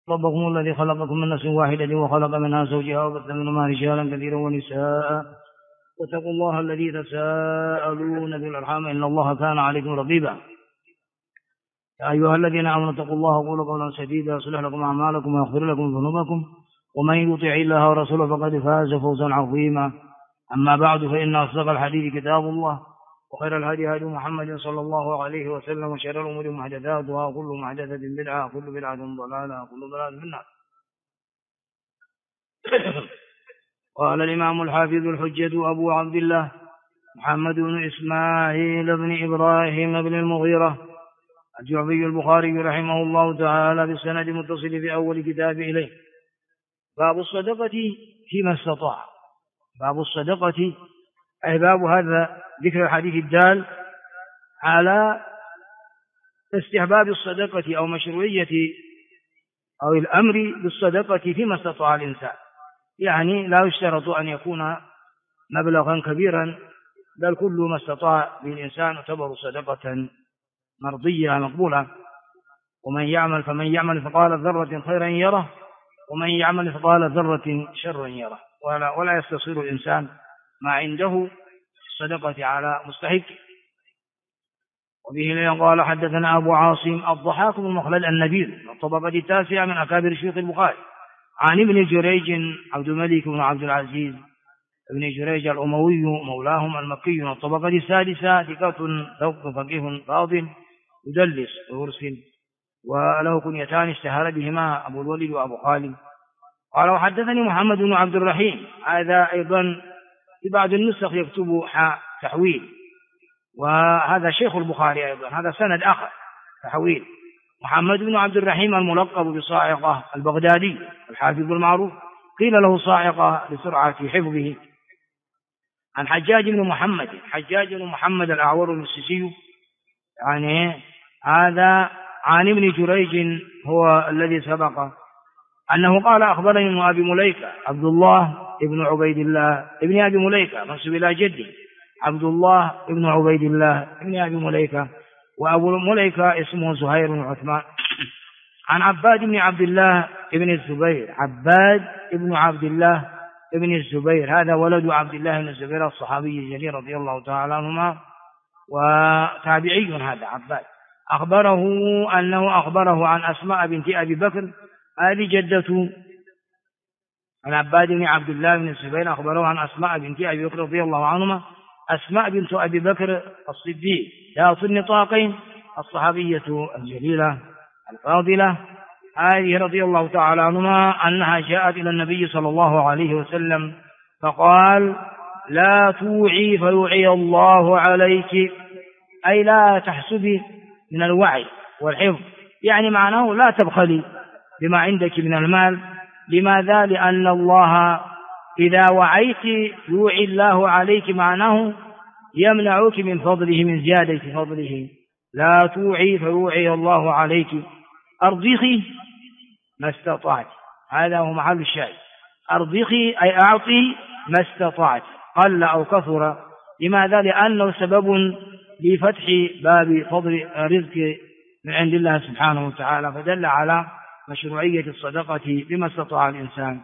ربكم الذي خلقكم من نفس واحدة وخلق منها زوجها وبث منهما رجالا كثيرا ونساء واتقوا الله الذي تساءلون به والأرحام إن الله كان عليكم رقيبا. يا أيها الذين آمنوا اتقوا الله وقولوا قولا سديدا يصلح لكم أعمالكم ويغفر لكم ذنوبكم ومن يطع الله ورسوله فقد فاز فوزا عظيما. أما بعد فإن أصدق الحديث كتاب الله وخير الهدي هدي محمد صلى الله عليه وسلم وشر الأمور محدثاتها وكل محدثة بدعة وكل بدعة ضلالة وكل ضلالة في النار. قال الإمام الحافظ الحجة أبو عبد الله محمد بن إسماعيل بن إبراهيم بن المغيرة الجعفي البخاري رحمه الله تعالى بالسند المتصل في أول كتاب إليه. باب الصدقة فيما استطاع. باب الصدقة أي باب هذا ذكر الحديث الدال على استحباب الصدقة أو مشروعية أو الأمر بالصدقة فيما استطاع الإنسان، يعني لا يشترط أن يكون مبلغا كبيرا بل كل ما استطاع به الإنسان يعتبر صدقة مرضية مقبولة. ومن يعمل فمن يعمل مثقال ذرة خيرا يره ومن يعمل مثقال ذرة شرا يره، ولا يستصير الإنسان ما عنده الصدقة على مستحق. وبه قال حدثنا أبو عاصم الضحاك بن مخلد النبيل الطبقة التاسعة من أكابر شيوخ البخاري عن ابن جريج عبد الملك بن عبد العزيز ابن جريج الأموي مولاهم المكي من الطبقة السادسة ثقة فقيه فاضل يدلس ويرسل وله كنيتان اشتهر بهما أبو الوليد وأبو خالد. قال وحدثني محمد بن عبد الرحيم، هذا أيضا في بعض النسخ يكتب تحويل، وهذا شيخ البخاري أيضا، هذا سند آخر تحويل. محمد بن عبد الرحيم الملقب بصاعقة البغدادي الحافظ المعروف، قيل له صاعقة لسرعة حفظه. عن حجاج بن محمد الأعور المسيسي، يعني هذا عن ابن جريج هو الذي سبق أنه قال أخبرني ابن أبي مليكة عبد الله ابن عبيد الله ابن أبي مليكة منسوب إلى جده عبد الله ابن عبيد الله ابن أبي مليكة، وأبو مليكة اسمه زهير بن عثمان. عن عباد بن عبد الله ابن الزبير، عباد ابن عبد الله ابن الزبير هذا ولد عبد الله بن الزبير الصحابي الجليل رضي الله تعالى عنهما وتابعي هذا عباد، أخبره أنه أخبره عن أسماء بنت أبي بكر هذه جدته. عن عباد بن عبد الله بن الزبير أخبره عن أسماء بنت أبي بكر رضي الله عنهما، أسماء بنت أبي بكر الصديق ذات النطاقين الصحابية الجليلة الفاضلة هذه رضي الله تعالى عنهما أنها جاءت إلى النبي صلى الله عليه وسلم فقال لا توعي فيوعي الله عليك، أي لا تحسبي من الوعي والحفظ، يعني معناه لا تبخلي بما عندك من المال. لماذا؟ لأن الله إذا وعيت يوعي الله عليك، معناه يمنعك من فضله من زيادة فضله. لا توعي فيوعي الله عليك، أرضخي ما استطعت، هذا هو محل الشاهد. أرضخي أي أعطي ما استطعت قل أو كثر. لماذا؟ لأنه سبب لفتح باب فضل رزق من عند الله سبحانه وتعالى، فدل على مشروعية الصدقة بما استطاع الإنسان.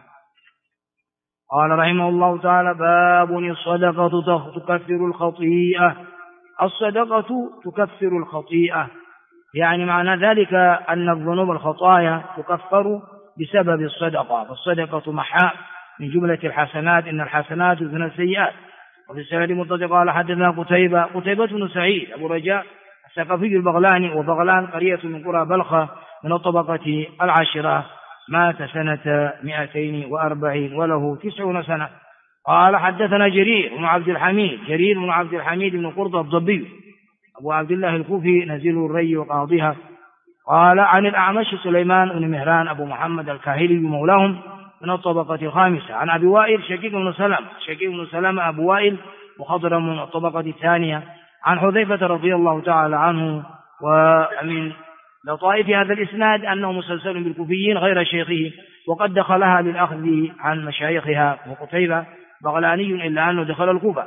قال رحمه الله تعالى باب الصدقة تكفر الخطيئة. الصدقة تكفر الخطيئة، يعني معنى ذلك أن الذنوب الخطايا تكفر بسبب الصدقة، فالصدقة محاء من جملة الحسنات، إن الحسنات يذهبن السيئات. وفي السند المتصل قال حدثنا قتيبة بن سعيد أبو رجاء الثقفي البغلاني، وبغلان قرية من قرى بلخة من الطبقة العاشرة، مات سنة 240 وله 90 سنة. قال حدثنا جرير بن عبد الحميد بن قرطة الضبي أبو عبد الله الكوفي نزيل الري وقاضيها. قال عن الأعمش سليمان بن مهران أبو محمد الكاهلي مولاهم من الطبقة الخامسة. عن أبي وائل شقيق بن سلمة أبو وائل مخضرم من الطبقة الثانية. عن حذيفة رضي الله تعالى عنه. ومن لطائف هذا الإسناد أنه مسلسل بالكوفيين غير شيخه، وقد دخلها للأخذ عن مشايخها، وقتيبة بغلاني إلا أنه دخل الكوفة.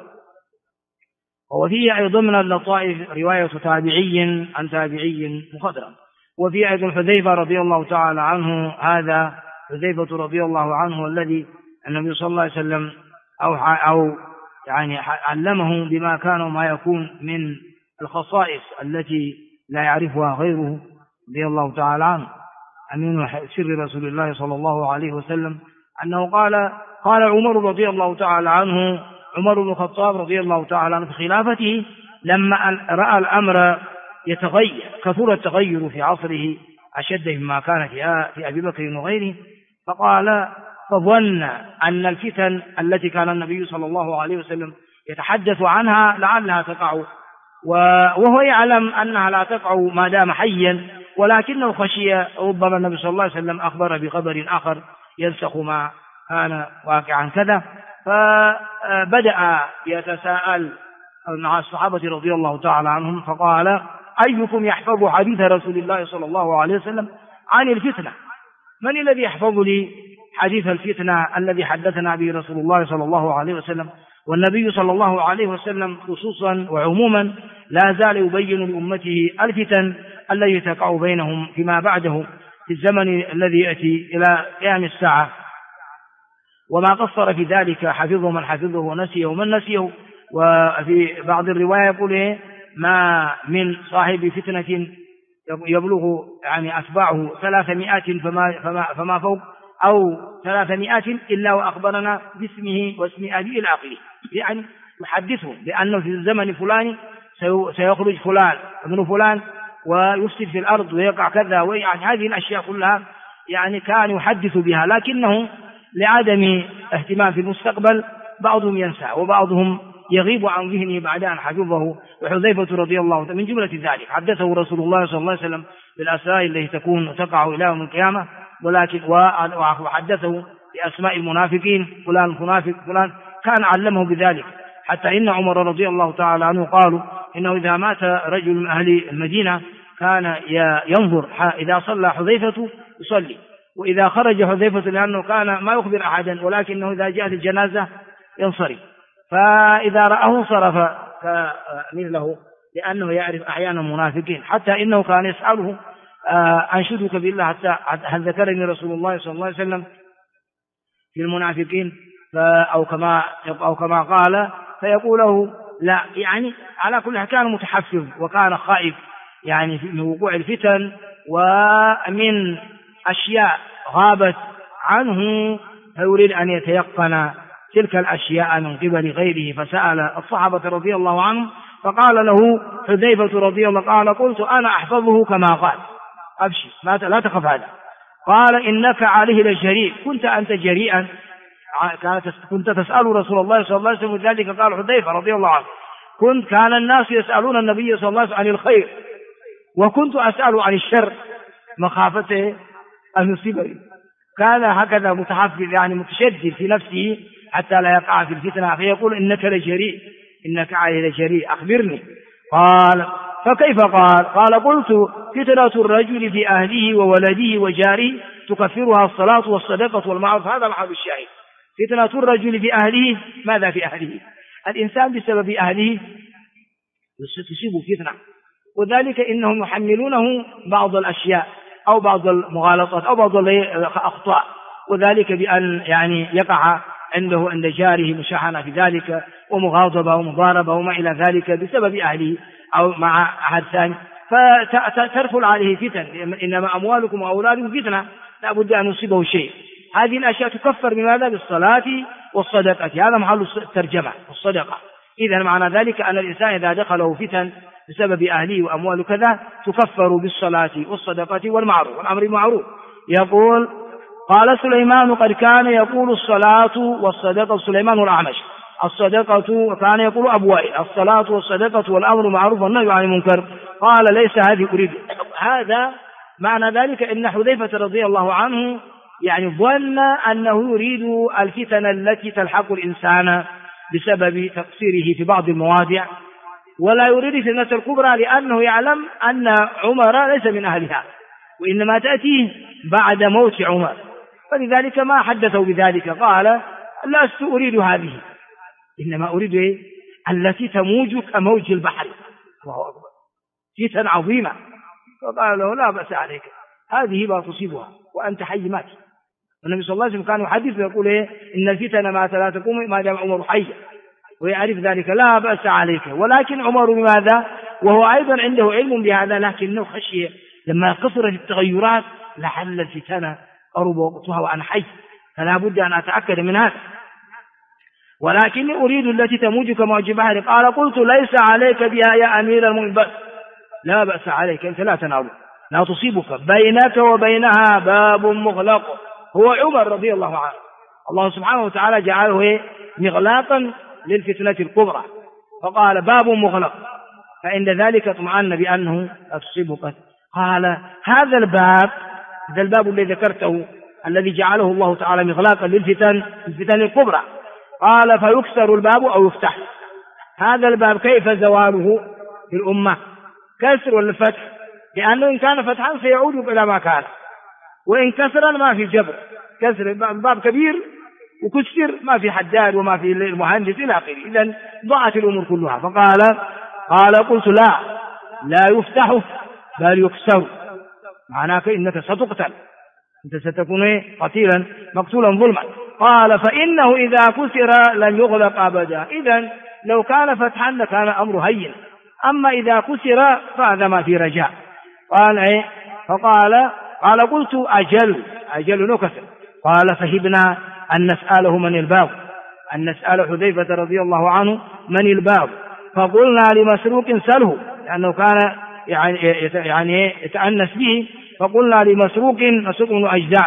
وفيه أيضا من اللطائف رواية تابعي عن تابعي مخضرم. وفي أيضا حذيفة رضي الله تعالى عنه، هذا حذيفة رضي الله عنه الذي النبي صلى الله عليه وسلم أو يعني علمه بما كان وما يكون من الخصائص التي لا يعرفها غيره رضي الله تعالى عنه، أمين سر رسول الله صلى الله عليه وسلم، أنه قال عمر رضي الله تعالى عنه، عمر بن الخطاب رضي الله تعالى عنه في خلافته لما رأى الأمر يتغير، كثر التغير في عصره أشد مما كان في أبي بكر وغيره، فظن أن الفتن التي كان النبي صلى الله عليه وسلم يتحدث عنها لعلها تقع، وهو يعلم أنها لا تقع ما دام حيا، ولكنه خشي ربما النبي صلى الله عليه وسلم أخبر بخبر آخر ينسخ ما كان واقعا كذا، فبدأ يتساءل مع الصحابة رضي الله تعالى عنهم، فقال أيكم يحفظ حديث رسول الله صلى الله عليه وسلم عن الفتنة؟ من الذي يحفظ لي حديث الفتنة الذي حدثنا به رسول الله صلى الله عليه وسلم؟ والنبي صلى الله عليه وسلم خصوصا وعموما لا زال يبين لأمته الفتن التي تقع بينهم فيما بعده في الزمن الذي يأتي إلى قيام الساعة، وما قصر في ذلك حفظه من حفظه ونسيه ومن نسيه. وفي بعض الرواية يقول ما من صاحب فتنة يبلغ يعني أتباعه 300 فما فوق أو 300 إلا وأخبرنا باسمه واسم أبيه إلى آخره، يعني يحدثهم بأنه في الزمن الفلاني سيخرج فلان ابن فلان ويفسد في الأرض ويقع كذا، ويعني هذه الأشياء كلها يعني كان يحدث بها، لكنه لعدم اهتمام في المستقبل بعضهم ينسى وبعضهم يغيب عن ذهنه بعد أن حفظه. وحذيفة رضي الله عنه من جملة ذلك حدثه رسول الله صلى الله عليه وسلم بالأسرار التي تقع إلى يوم القيامة، ولكن وحدثه بأسماء المنافقين، فلان منافق فلان، كان علمه بذلك، حتى إن عمر رضي الله تعالى عنه قالوا إنه إذا مات رجل من أهل المدينة كان ينظر إذا صلى حذيفة يصلي، وإذا خرج حذيفة لأنه كان ما يخبر أحدا، ولكنه إذا جاءت الجنازة ينصرف، فإذا رآه انصرف مثله، لأنه يعرف أحيانا المنافقين، حتى إنه كان يسأله أنشدك بالله حتى هل ذكرني رسول الله صلى الله عليه وسلم في المنافقين أو كما قال، فيقول له لا، يعني على كل حال كان متحفظ وكان خائف يعني من وقوع الفتن ومن أشياء غابت عنه، فيريد أن يتيقن تلك الأشياء من قبل غيره، فسأل الصحابة رضي الله عنهم، فقال له حذيفة رضي الله قال قلت أنا أحفظه كما قال، أبشر لا تخف هذا. قال إنك عليه لجريء، كنت أنت جريئا، كنت تسأل رسول الله صلى الله عليه وسلم، ذلك قال حذيفة رضي الله عنه كان الناس يسألون النبي صلى الله عليه وسلم عن الخير، وكنت أسأل عن الشر مخافته أن يصيبني. كان هكذا متحفظ يعني متشدد في نفسه حتى لا يقع في الفتنة، فيقول إنك لجريء، إنك عليه لجريء، أخبرني. قال فكيف؟ قال قلت فتنة الرجل في أهله وولده وجاره تكفرها الصلاة والصدقة والمعروف. هذا محل الشاهد، فتنة الرجل في أهله. ماذا في أهله؟ الإنسان بسبب أهله تصيب فتنة، وذلك إنهم يحملونه بعض الأشياء أو بعض المغالطات أو بعض الأخطاء، وذلك بأن يعني يقع عنده عند جاره مشاحنة في ذلك ومغاضبة ومضاربة وما إلى ذلك بسبب أهله أو مع أحد ثاني، فتدخل عليه فتن. إنما أموالكم وأولادكم فتنة، لا بد أن يصيبه شيء. هذه الأشياء تكفر بماذا؟ بالصلاة والصدقة. هذا محل الترجمة، الصدقة. إذا معنى ذلك أن الإنسان إذا دخله فتن بسبب أهله وأمواله كذا تكفر بالصلاة والصدقة والمعروف والأمر بالمعروف. يقول قال سليمان قد كان يقول الصلاة والصدقة، سليمان الأعمش، الصدقة كان يقول أبو وائل، الصلاة والصدقة والأمر بالمعروف والنهي عن المنكر. قال ليس هذه أريد. هذا معنى ذلك إن حذيفة رضي الله عنه يعني ظن أنه يريد الفتن التي تلحق الإنسان بسبب تقصيره في بعض المواضع، ولا يريد الفتنة الكبرى، لأنه يعلم أن عمر ليس من أهلها، وإنما تأتيه بعد موت عمر، فلذلك ما حدثوا بذلك. قال لست أريد هذه، إنما أريد التي تموج كموج البحر. الله أكبر، فتن عظيمة. فقال له لا بأس عليك، هذه لا تصيبها وأنت حي مات. النبي صلى الله عليه وسلم كان يحدث ويقول إن الفتن ما لا تقوم ما دام عمر حيا، ويعرف ذلك لا بأس عليك. ولكن عمر بماذا وهو أيضا عنده علم بهذا، لكنه خشي لما كثرت التغيرات لعل الفتن قرب وقتها وأنا حي، فلا بد أن أتأكد من هذا. ولكني أريد التي تموج كموج البحر. قال قلت ليس عليك بها يا أمير المؤمنين، بس لا بأس عليك، أنت لا تنال لا تصيبك، بينك وبينها باب مغلق. هو عمر رضي الله عنه، الله سبحانه وتعالى جعله مغلاقا للفتنة الكبرى، فقال باب مغلق، فعند ذلك اطمأن بأنه لا تصيبك. قال هذا الباب الذي ذكرته الذي جعله الله تعالى مغلاقا للفتن الكبرى، قال فيكسر الباب أو يفتح. هذا الباب كيف زواله في الأمة؟ كسر ولا فتح؟ لأنه إن كان فتحا سيعود إلى ما كان، وإن كسرا ما في جبر. كسر باب كبير وكسر ما في حداد وما في المهندس إلى آخره، إذن ضاعت الأمور كلها. قال قلت لا يفتح بل يكسر، معناك إنك ستقتل، أنت ستكون قتيلا مقتولا ظلما. قال فإنه إذا كسر لن يغلق أبدا، إذن لو كان فتحا لكان أمر هين، أما إذا كسر فهذا ما في رجاء. قال قلت أجل نكسر. قال فهبنا أن نسأله من الباب، أن نسأل حذيفة رضي الله عنه من الباب، فقلنا لمسروق سله، لأنه كان يعني يتأنس به، فقلنا لمسروق بن أجدع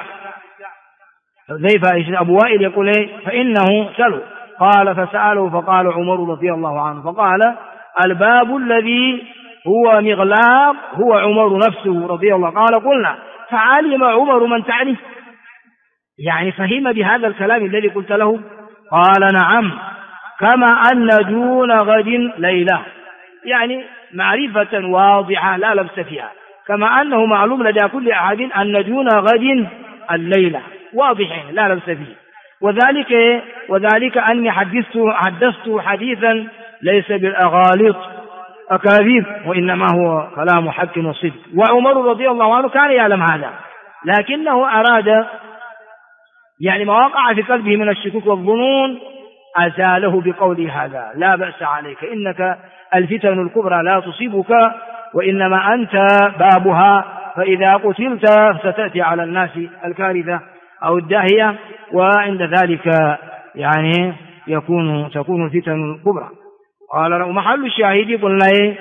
حذيفة أبو وائل يقول فإنه سله. قال فسأله فقال عمر رضي الله عنه، فقال الباب الذي هو مغلاق هو عمر نفسه رضي الله. قال قلنا فعلم عمر من تعني، يعني فهم بهذا الكلام الذي قلت له؟ قال نعم، كما أن دون غد ليلة، يعني معرفة واضحة لا لبس فيها، كما أنه معلوم لدى كل أحد أن دون غد الليلة واضحين لا لبس فيه. وذلك أني حدثت حديثا ليس بالأغاليط أكاذيب، وإنما هو كلام حق وصدق. وعمر رضي الله عنه كان يعلم هذا، لكنه أراد يعني ما وقع في قلبه من الشكوك والظنون أزاله بقوله هذا لا بأس عليك، إنك الفتن الكبرى لا تصيبك، وإنما أنت بابها، فإذا قتلت ستأتي على الناس الكارثة أو الداهية، وعند ذلك يعني تكون الفتن الكبرى. قال له محل الشاهد قلنا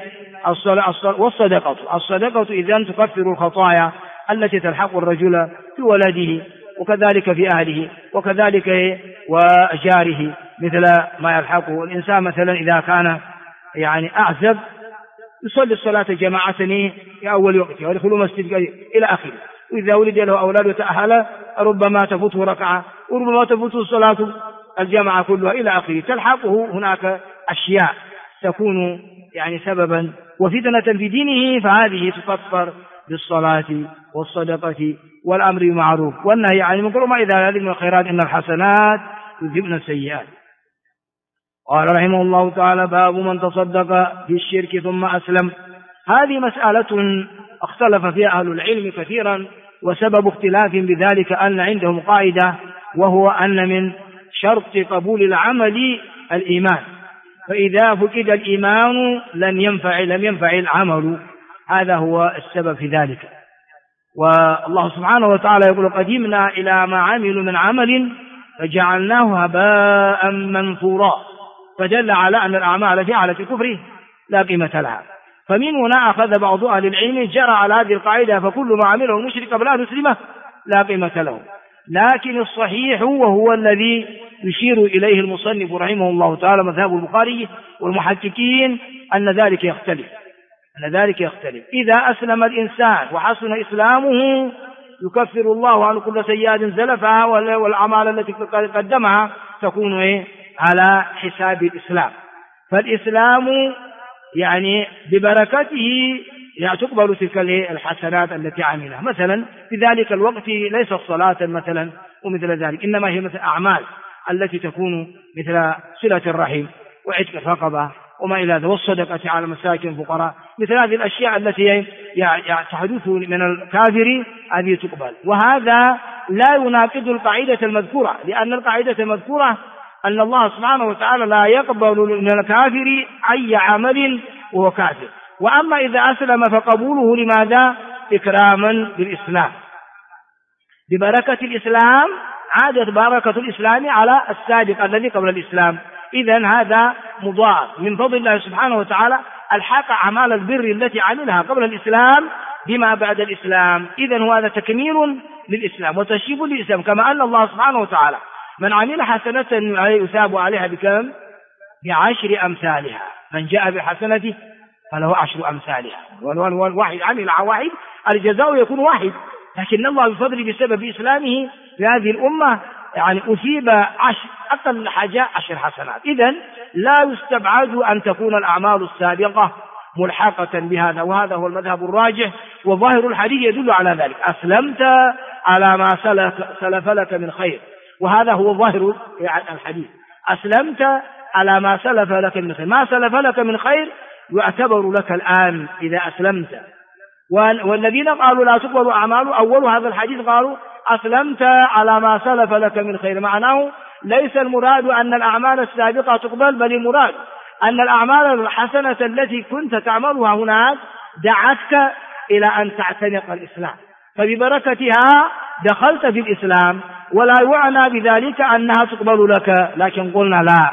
والصدقة إذن تكفر الخطايا التي تلحق الرجل في ولده، وكذلك في أهله، وكذلك وجاره، مثل ما يلحقه الإنسان مثلا إذا كان يعني أعزب يصلي الصلاة جماعة في أول وقتها ويدخل مسجد إلى آخره، وإذا ولد له أولاد وتأهل ربما تفوته ركعة وربما تفوته الصلاة الجماعة كلها إلى آخره، تلحقه هناك أشياء تكون يعني سببا وفتنة في دينه، فهذه تكفر بالصلاة والصدقة والأمر بالمعروف والنهي عن المنكر وما إذا ذلك من الخيرات، إن الحسنات يذهبن السيئات. قال رحمه الله تعالى باب من تصدق في الشرك ثم أسلم. هذه مسألة اختلف فيها أهل العلم كثيرا، وسبب اختلاف بذلك أن عندهم قاعدة، وهو أن من شرط قبول العمل الإيمان، فإذا فقد الإيمان لم ينفع العمل، هذا هو السبب في ذلك. والله سبحانه وتعالى يقول قدمنا إلى ما عملوا من عمل فجعلناه هباء منثورا، فدل على أن الأعمال جعلت الكفر لا قيمة لها. فمن هنا أخذ بعض أهل العلم جرى على هذه القاعدة، فكل ما عمله المشرك قبل أن يسلمه لا قيمة له. لكن الصحيح وهو الذي يشير إليه المصنف رحمه الله تعالى مذهب البخاري والمحققين أن ذلك يختلف. إذا أسلم الإنسان وحسن إسلامه يكفر الله عنه كل سيئات زلفها، والأعمال التي قدمها تكون على حساب الإسلام. فالإسلام يعني ببركته تقبل تلك الحسنات التي عملها، مثلا في ذلك الوقت ليست صلاة مثلا ومثل ذلك، إنما هي مثل أعمال التي تكون مثل صلة الرحم وعتق الرقبة وما إلى ذلك، والصدقة على مساكن الفقراء، مثل هذه الأشياء التي تحدث من الكافر هذه تقبل. وهذا لا يناقض القاعدة المذكورة، لأن القاعدة المذكورة أن الله سبحانه وتعالى لا يقبل من الكافر أي عمل وهو كافر. وأما إذا أسلم فقبوله لماذا؟ إكراما بالإسلام، ببركة الإسلام عادت بركة الإسلام على السابق الذي قبل الإسلام. إذن هذا مضاعف من فضل الله سبحانه وتعالى، الحق أعمال البر التي عملها قبل الإسلام بما بعد الإسلام. إذن هذا تكميل للإسلام وتشريف للإسلام، كما أن الله سبحانه وتعالى من عمل حسنة يثاب عليها بكم؟ ب10 أمثالها. من جاء بحسنته فله 10 أمثالها، والواحد عمل واحد الجزاء يكون واحد. لكن الله بفضل بسبب إسلامه في هذه الأمة يعني أثيب أقل حاجة 10 حسنات. إذن لا يستبعد أن تكون الأعمال السابقة ملحقة بهذا، وهذا هو المذهب الراجح، وظاهر الحديث يدل على ذلك. أسلمت على ما سلف لك من خير، وهذا هو ظاهر الحديث. أسلمت على ما سلف لك من خير، ما سلف لك من خير يعتبر لك الآن إذا أسلمت. والذين قالوا لا تقبل أعمال أول هذا الحديث قالوا أسلمت على ما سلف لك من خير، معناه ليس المراد أن الأعمال السابقة تقبل، بل المراد أن الأعمال الحسنة التي كنت تعملها هناك دعتك إلى أن تعتنق الإسلام، فببركتها دخلت في الإسلام، ولا يعنى بذلك أنها تقبل لك. لكن قلنا لا،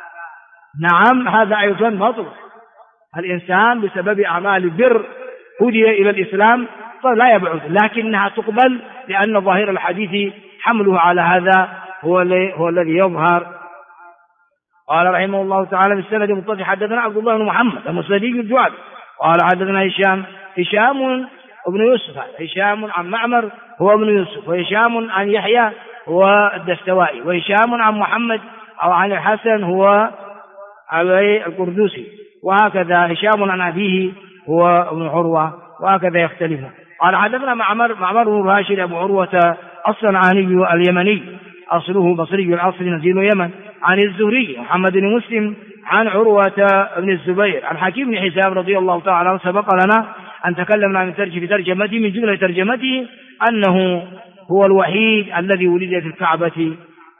نعم هذا أيضا مطلوب. الإنسان بسبب أعمال البر هدي إلى الإسلام فلا يبعد، لكنها تقبل، لأن ظاهر الحديث حمله على هذا هو الذي يظهر. قال رحمه الله تعالى بالسند المتصل حدثنا عبد الله بن محمد المسندي الجوابي قال حدثنا هشام بن يوسف، هشام عن معمر هو ابن يوسف، وهشام عن يحيى هو الدستوائي، وهشام عن محمد أو عن الحسن هو علي القردوسي، وهكذا هشام عن أبيه هو ابن عروة، وهكذا يختلف. قال حدثنا معمر بن راشد أبو عروة الصنعاني اليمني أصله بصري الأصل نزيل اليمن، عن الزهري محمد بن مسلم عن عروة بن الزبير عن حكيم بن حزام رضي الله تعالى عنه. سبق لنا أن تكلمنا في ترجمته، من جملة ترجمته أنه هو الوحيد الذي ولد في الكعبة،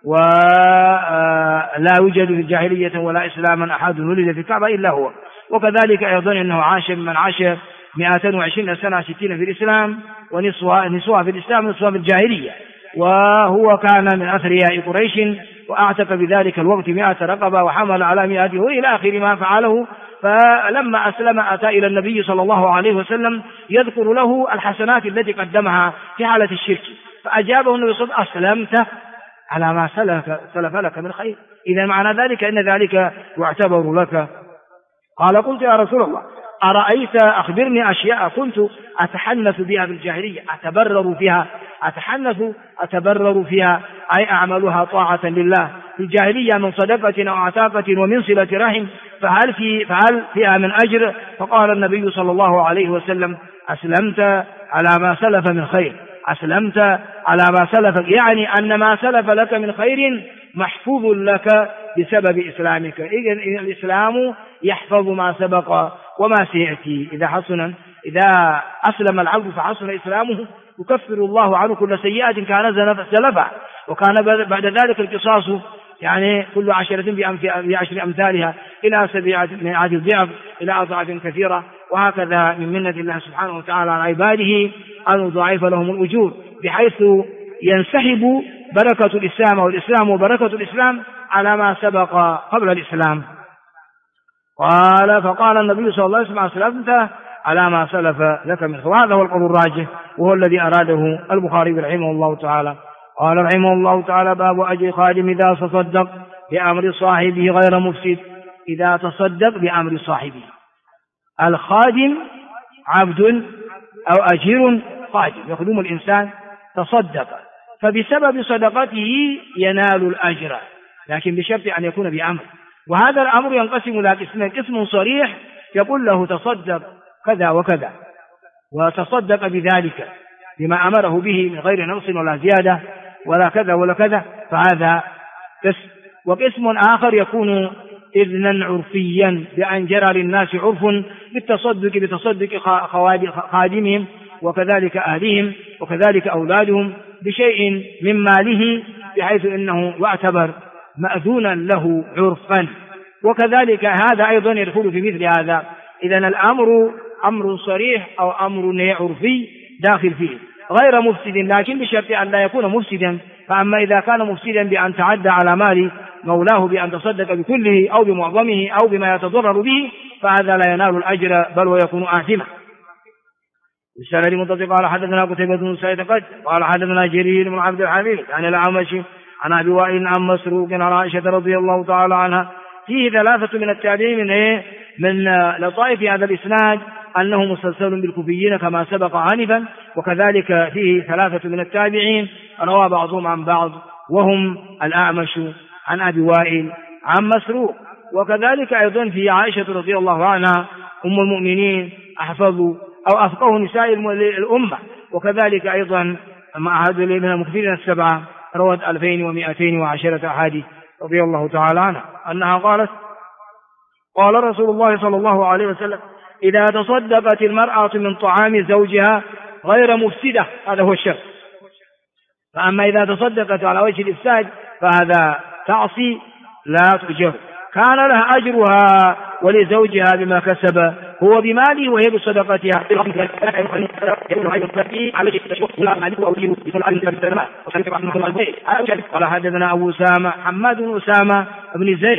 ولا يوجد في الجاهلية ولا إسلاما أحد ولد في الكعبة إلا هو. وكذلك أيضا أنه عاش من عاش 220 سنة 60 في الإسلام، ونصفها في الإسلام ونصفها في الجاهلية، وهو كان من أثرياء قريش، وأعتق بذلك الوقت 100 رقبة وحمل على 100 إلى آخر ما فعله. فلما أسلم أتى إلى النبي صلى الله عليه وسلم يذكر له الحسنات التي قدمها في حالة الشرك، فأجابه النبي صلى الله عليه وسلم أسلمت على ما سلف لك من خير. إذا معنى ذلك أن ذلك يعتبر لك. قال قلت يا رسول الله أرأيت أخبرني أشياء كنت أتحنث بها في الجاهلية، أتبرر فيها أي أعملها طاعة لله في الجاهلية من صدقة أو عتاقة ومن صلة رحم، فهل فيها من أجر؟ فقال النبي صلى الله عليه وسلم أسلمت على ما سلف من خير، أسلمت على ما سلف، يعني أن ما سلف لك من خير محفوظ لك بسبب إسلامك. إذن الإسلام يحفظ ما سبق وما سيأتي. إذا أسلم العبد فحسن إسلامه يكفر الله عنه كل سيئة كان سلفا، وكان بعد ذلك القصاص يعني كل 10 ب10 أمثالها إلى 700 ضعف إلى أضعاف كثيرة. وهكذا من منة الله سبحانه وتعالى على عباده أن يضاعف لهم الأجور، بحيث ينسحب بركة الإسلام والإسلام وبركة الإسلام على ما سبق قبل الإسلام. فقال النبي صلى الله عليه وسلم أسلمت على ما سلف لك من خير. وهذا هو القول الراجح، وهو الذي أراده البخاري رحمه الله تعالى. قال رحمه الله تعالى باب أجر خادم إذا تصدق بأمر صاحبه غير مفسد. إذا تصدق بأمر صاحبه، الخادم عبد أو أجير خادم يخدم الإنسان، تصدق، فبسبب صدقته ينال الأجر، لكن بشرط أن يكون بأمر. وهذا الأمر ينقسم إلى قسمين: قسم صريح يقول له تصدق كذا وكذا، وتصدق بذلك بما أمره به من غير نقص ولا زيادة ولا كذا ولا كذا، فهذا قسم. وقسم آخر يكون إذنا عرفيا بأن جرى للناس عرف بتصدق خادمهم وكذلك أهلهم وكذلك أولادهم بشيء من ماله، بحيث إنه يعتبر مأذونا له عرفا. وكذلك هذا أيضا يدخل في مثل هذا. إذن الأمر أمر صريح أو أمر عرفي داخل فيه غير مفسد، لكن بشرط أن لا يكون مفسدا. فأما إذا كان مفسدا بأن تعدى على مال مولاه بأن تصدق بكله أو بمعظمه أو بما يتضرر به، فهذا لا ينال الأجر بل ويكون آثما. السند المتصل قال حدثنا قتيبة بن سعيد قال حدثنا جرير بن عبد الحميد عن الأعمش عن أبي وائل عن مسروق عن عائشة رضي الله تعالى عنها. فيه ثلاثة من التابعين من لطائف هذا الإسناد أنه مسلسل بالكوفيين كما سبق عنفا، وكذلك فيه ثلاثة من التابعين روى بعضهم عن بعض وهم الأعمش عن أبي وائل عن مسروق. وكذلك أيضا في عائشة رضي الله عنها أم المؤمنين أحفظ أو أفقه نساء الأمة، وكذلك أيضا مع هذا من المكثرين السبعة روت 2210 أحاديث رضي الله تعالى عنها أنها قالت قال رسول الله صلى الله عليه وسلم إذا تصدقت المرأة من طعام زوجها غير مفسدة، هذا هو الشرط. فأما إذا تصدقت على وجه الإفساد فهذا تعصي لا تؤجر، كان لها أجرها ولزوجها بما كسب هو بماله وهي بصدقتها. قال حدثنا أبو أسامة حماد بن أسامة بن زيد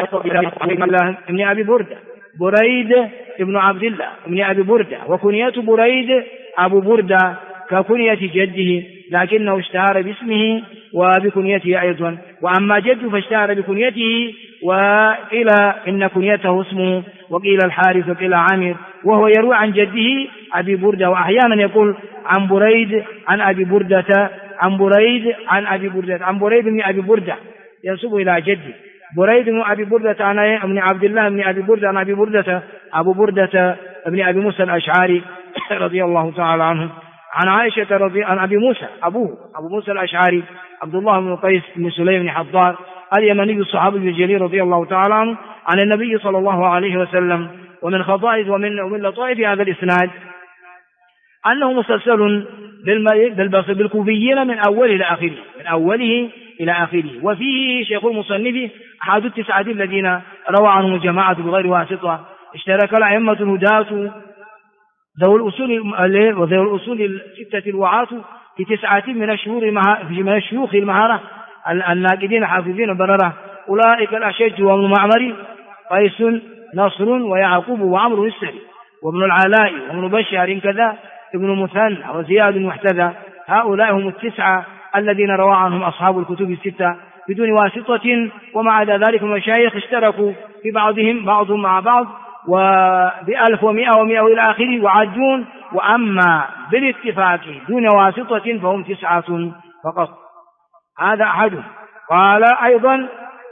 بن أبي بردة بريد بن عبد الله بن أبي بردة، وكنية بريد أبو بردة ككنية جده، لكنه اشتهر باسمه وبكنيته أيضا. وأما جده فاشتهر بكنيته، وقيل إن كنيته اسمه، وقيل الحارث وقيل عامر، وهو يروي عن جده أبي بردة، وأحيانا يقول عن بريد عن أبي بردة عن بريد عن أبي بردة عن بريد بن أبي بردة ينسب إلى جده. بريد بن أبي بردة عن ابن عبد الله بن أبي بردة عن أبي بردة أبو بردة ابن أبي موسى الأشعري رضي الله تعالى عنه عن عائشة عن أبي موسى أبو موسى الأشعري عبد الله بن قيس بن سليم بن حضار اليمني الصحابي الجليل رضي الله تعالى عنه عن النبي صلى الله عليه وسلم. ومن خصائص ومن لطائف هذا الإسناد أنه مسلسل بالكوفيين من أوله إلى آخره. وفيه شيخ المصنف أحد التسعة الذين روى عنهم الجماعة بغير واسطة. اشترك الأئمة الهداة ذوي الأصول الستة الوعاة في 9 من الشيوخ المهارة الناقدين حافظين بررة، أولئك الأشج وابن معمر قيس نصر ويعقوب وعمرو السري وابن العلاء وابن بشار كذا ابن مثنى وزياد محتذى. هؤلاء هم 9 الذين روى عنهم أصحاب الكتب الستة بدون واسطة. ومع ذلك المشايخ اشتركوا في بعضهم مع بعض ب1100 و100 إلى آخره وعدون. وأما بالاتفاق دون واسطة فهم 9 فقط. هذا أحدهم. قال أيضا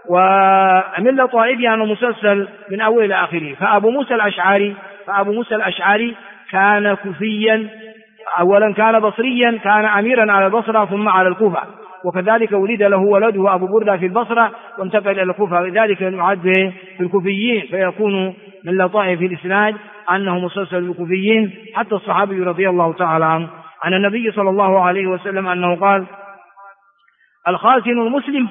ومن لطائفه أنه مسلسل من أول إلى آخره. فأبو موسى الأشعري كان كوفيا، أولا كان بصريا، كان أميرا على البصرة ثم على الكوفة، وكذلك ولد له ولده أبو بردة في البصرة وانتقل إلى الكوفة، لذلك يعد في الكوفيين. فيكون من لطائف الإسناد أنه مسلسل بالكوفيين. حتى الصحابي رضي الله تعالى عنه عن النبي صلى الله عليه وسلم أنه قال الخازن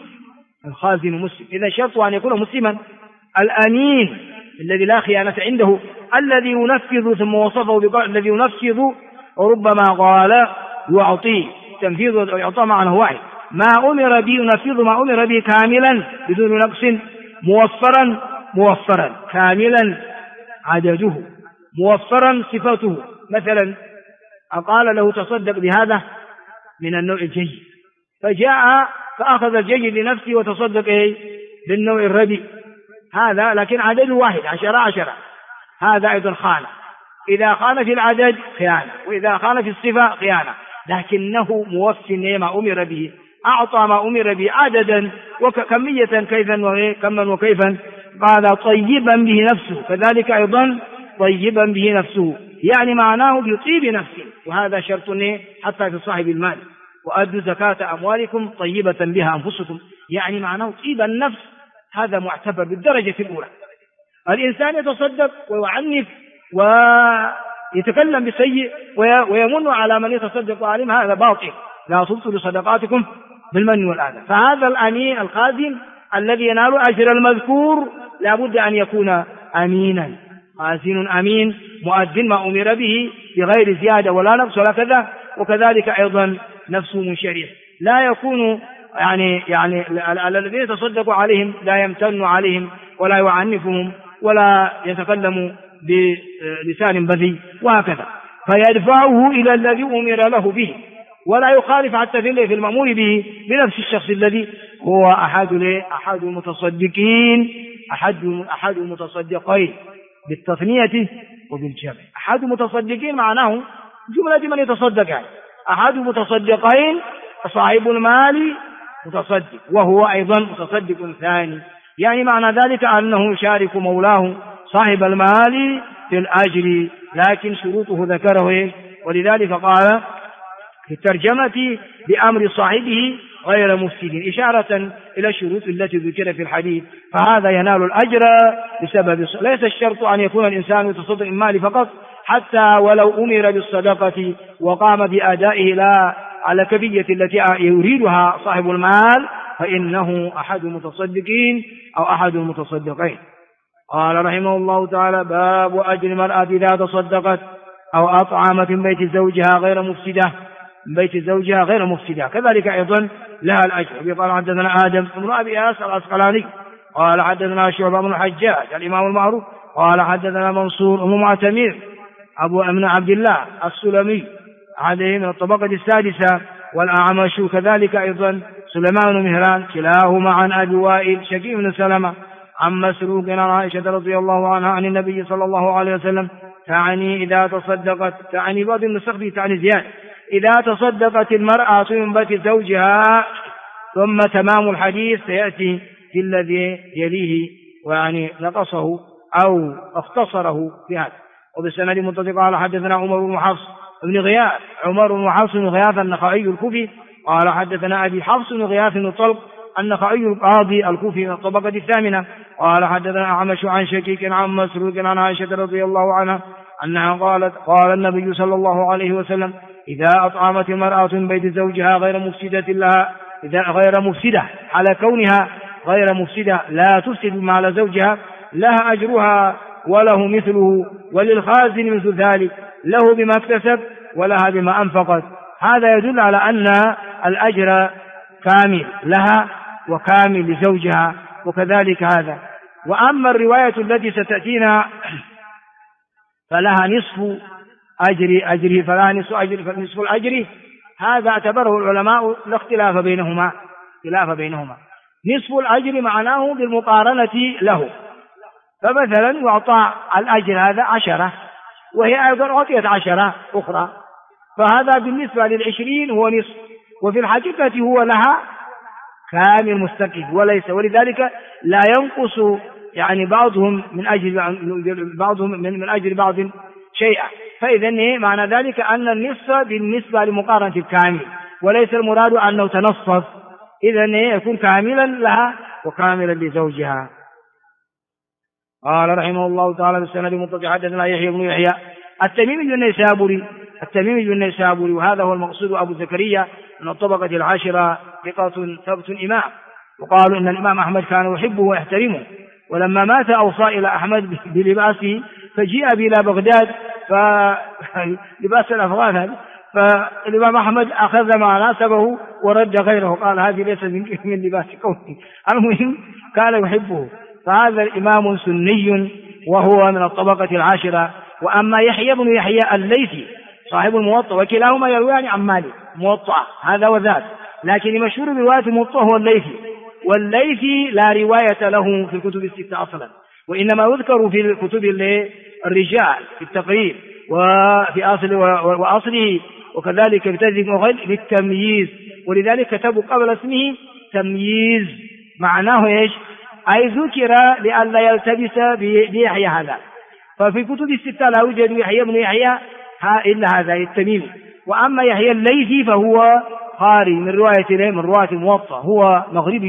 مسلم. إذا شرط أن يكون مسلما. الأمين الذي لا خيانة عنده، الذي ينفذ، ثم وصفه بقول الذي ينفذ، وربما قال يعطي، تنفيذ ويعطى معنى واحد. ما أمر به ينفذ ما أمر به كاملا بدون نقص، موفرا كاملا عدده، موفرا صفته. مثلا قال له تصدق بهذا من النوع الجيد، فجاء فأخذ الجيد لنفسه وتصدق بالنوع الرديء، هذا لكن عدده واحد 10. هذا أيضا خانة. إذا خان في العدد خيانة، وإذا خان في الصفة خيانة، لكنه موفي ما أمر به، أعطى ما أمر به عددا وكمية كما وكيفا. قال طيبا به نفسه، كذلك أيضا طيبا به نفسه، يعني معناه بطيب نفسه. وهذا شرط حتى في صاحب المال، وأدوا زكاة أموالكم طيبة بها أنفسكم، يعني معناه طيب النفس هذا معتبر بالدرجة الأولى. الإنسان يتصدق ويعنف ويتكلم بسيء ويمن على من يتصدق عليهم، هذا باطل. لا تبطلوا صدقاتكم بالمن والأذى. فهذا الأمين الخازن الذي ينال أجر المذكور لا بد أن يكون أمينا، خازن أمين مؤذن ما أمر به بغير زيادة ولا نقص ولا كذا. وكذلك أيضا نفسه منشرح، لا يكون يعني الذين يتصدق عليهم لا يمتن عليهم ولا يعنفهم ولا يتكلم بلسان بذيء وهكذا، فيدفعه إلى الذي أمر له به، ولا يخالف حتى في المأمور به بنفس الشخص الذي هو أحد المتصدقين، أحد المتصدقين بالتثنية وبالجمع. أحد المتصدقين معناه جملة من يتصدق، يعني أحد المتصدقين صاحب المال متصدق، وهو أيضا متصدق ثاني، يعني معنى ذلك أنه يشارك مولاه صاحب المال في الأجر، لكن شروطه ذكره، ولذلك قال في الترجمة بأمر صاحبه غير مفسد، إشارة إلى الشروط التي ذكرت في الحديث. فهذا ينال الأجر بسبب ليس الشرط أن يكون الإنسان يتصدق المال فقط، حتى ولو أمر بالصدقة وقام بأدائه لا على كبية التي يريدها صاحب المال فإنه أحد المتصدقين أو أحد المتصدقين. قال رحمه الله تعالى: باب أجر المرأة إذا تصدقت أو أطعمت من بيت زوجها غير مفسدة، كذلك أيضا لها الأجر. قال حدثنا آدم بن أبي إياس العسقلاني قال حدثنا شعبة بن الحجاج الإمام المعروف قال حدثنا منصور بن معتمر أبو أمن عبد الله السلمي عليه من الطبقة السادسة، والأعمش كذلك أيضا سليمان بن مهران كلاهما عن أبي وائل شقيق بن سلمة عن مسروق عن عائشة رضي الله عنها عن النبي صلى الله عليه وسلم تعني إذا تصدقت، تعني بعض النسخ تعني زيادة، إذا تصدقت المرأة من بيت زوجها، ثم تمام الحديث سيأتي في الذي يليه ويعني نقصه أو اختصره في هذا. وبالسند متصل قال حدثنا عمر بن حفص بن غياث النخعي الكوفي قال حدثنا أبي حفص بن غياث بن طلق النخعي القاضي الكوفي من الطبقة الثامنة قال حدثنا أعمش عن شكيك عن مسروق عن عائشة رضي الله عنها أنها قالت: قال النبي صلى الله عليه وسلم: إذا أطعمت المرأة من بيت زوجها غير مفسدة على كونها غير مفسدة لا تفسد مال زوجها، لها أجرها وله مثله، وللخازن مثل ذلك، له بما اكتسب ولها بما أنفقت. هذا يدل على أن الأجر كامل لها وكامل لزوجها، وكذلك هذا. وأما الرواية التي ستأتينا فلها نصف أجره فنصف الأجر، هذا اعتبره العلماء لا اختلاف بينهما. نصف الأجر معناه بالمقارنة له، فمثلا يعطى الأجر هذا 10 وهي أيضا أعطيت 10 أخرى، فهذا بالنسبة لل20 هو نصف، وفي الحقيقة هو لها كامل مستقل ولذلك لا ينقص يعني بعضهم من أجل بعض شيئا. فإذا معنى ذلك أن النصف بالنسبة لمقارنة الكامل، وليس المراد أنه تنصف، إذن يكون كاملا لها وكاملا لزوجها. قال رحمه الله تعالى بالسند المتصل حدثنا يحيى بن يحيى التميمي النيسابوري، وهذا هو المقصود أبو زكريا من الطبقة العاشرة، ثقة ثبت إمام. وقالوا إن الإمام أحمد كان يحبه ويحترمه، ولما مات أوصى إلى أحمد بلباسه فجيء إلى بغداد فلباس الأفغان، فالإمام أحمد أخذ ما ناسبه ورد غيره، قال هذه ليس من لباس قومي. المهم كان يحبه، فهذا الإمام سني وهو من الطبقة العاشرة. وأما يحيى بن يحيى الليثي صاحب الموطأ، وكلاهما يرويان عن مالك موطأ هذا وذاك، لكن المشهور برواية الموطأ هو والليثي لا رواية له في الكتب الستة أصلا، وإنما يذكر في الكتب الرجال في التقريب وفي أصله، وكذلك للتمييز، ولذلك كتبوا قبل اسمه تمييز، معناه إيش؟ أي ذكر لئلا يلتبس بيحيى هذا. ففي الكتب الستة لا يوجد يحيى بن يحيى إلا هذا التميمي. وأما يحيى الليثي فهو قاري من رواية الموطأ، هو مغربي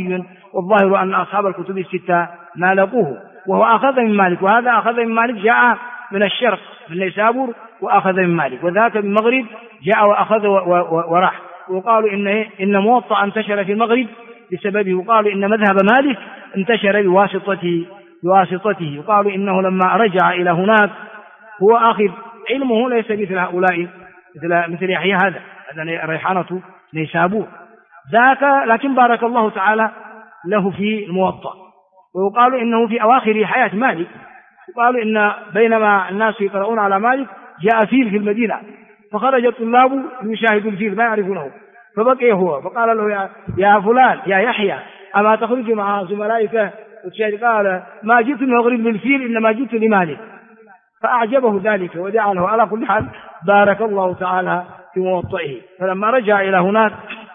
والظاهر أن أصحاب الكتب الستة ما لقوه، وهو أخذ من مالك، وهذا أخذ من مالك جاء من الشرق من نيسابور وأخذ من مالك، وذاك من المغرب جاء وأخذ وراح. وقالوا إن موطأ انتشر في المغرب بسببه، وقالوا إن مذهب مالك انتشر بواسطته، وقالوا إنه لما رجع إلى هناك هو أخذ علمه ليس مثل هؤلاء، مثل يحيى هذا ريحانة نيسابور ذاك، لكن بارك الله تعالى له في الموطأ. ويقال إنه في أواخر حياة مالك، وقالوا إن بينما الناس يقرؤون على مالك جاء فيل في المدينة، فخرج الطلاب يشاهدوا الفيل ما يعرفونه، فبقي هو فقال له يا فلان يا يحيى أما تخرج مع زملائك وتشاهد؟ قال ما جئت من المغرب للفيل إنما جئت لمالك، فأعجبه ذلك وجعله. على كل حال بارك الله تعالى في موطئه. فلما رجع إلى هناك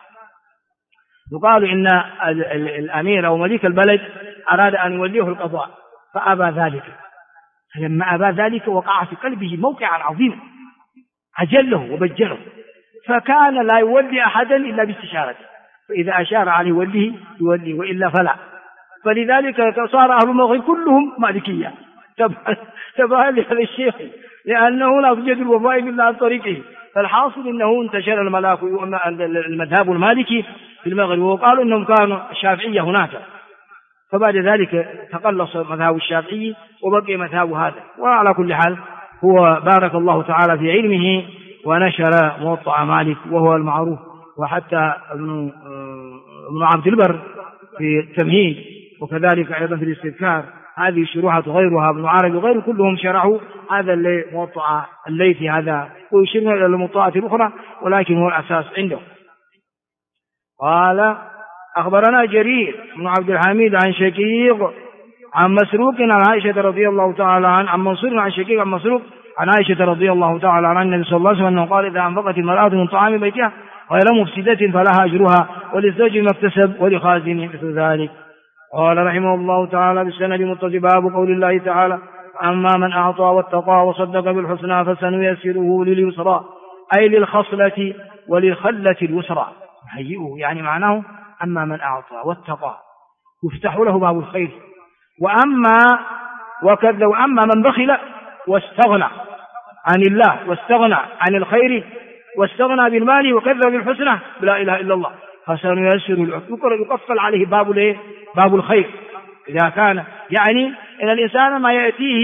يقال إن الأمير أو ملك البلد أراد أن يوليه القضاء فأبى ذلك، فلما أبى ذلك وقع في قلبه موقعا عظيما عجله وبجله، فكان لا يولي أحدا إلا باستشارته، فإذا أشار عليه يوليه وإلا فلا. فلذلك صار أهل المغرب كلهم مالكية تبعا لهذا الشيخ، لأنه لا توجد الوفاء إلا عن طريقه. فالحاصل أنه انتشر المذهب المالكي في المغرب، وقالوا أنهم كانوا الشافعية هناك، فبعد ذلك تقلص مذهب الشافعي وبقي مذهب هذا. وعلى كل حال هو بارك الله تعالى في علمه ونشر موطأ مالك وهو المعروف. وحتى ابن عبد البر في التمهيد وكذلك أيضا في الاستذكار هذه الشروحة غيرها، ابن عربي وغيره كلهم شرحوا هذا موطأ الليثي هذا، ويشيرون إلى الموطئات الأخرى ولكن هو الأساس عنده. قال أخبرنا جرير بن عبد الحميد عن شقيق عن مسروق عن عائشة رضي الله تعالى عن منصور عن شقيق عن مسروق عن عائشة رضي الله تعالى عن النبي صلى الله عليه وسلم قال إذا أنفقت المرأة من طعام بيتها غير مفسدة فلها أجرها وللزوج ما اكتسب ولخازن مثل ذلك. قال رحمه الله تعالى بالسند متصل باب قول الله تعالى أما من أعطى واتقى وصدق بالحسنى فسنيسره لليسرى، أي للخصلة وللخلة اليسرى هيئه، يعني معناه أما من أعطى واتقى يفتح له باب الخير، وأما من بخل واستغنى عن الله واستغنى عن الخير واستغنى بالمال وكذب بالحسنى لا إله إلا الله فسنيسر يقفل عليه باب الخير. إذا كان يعني إن الإنسان ما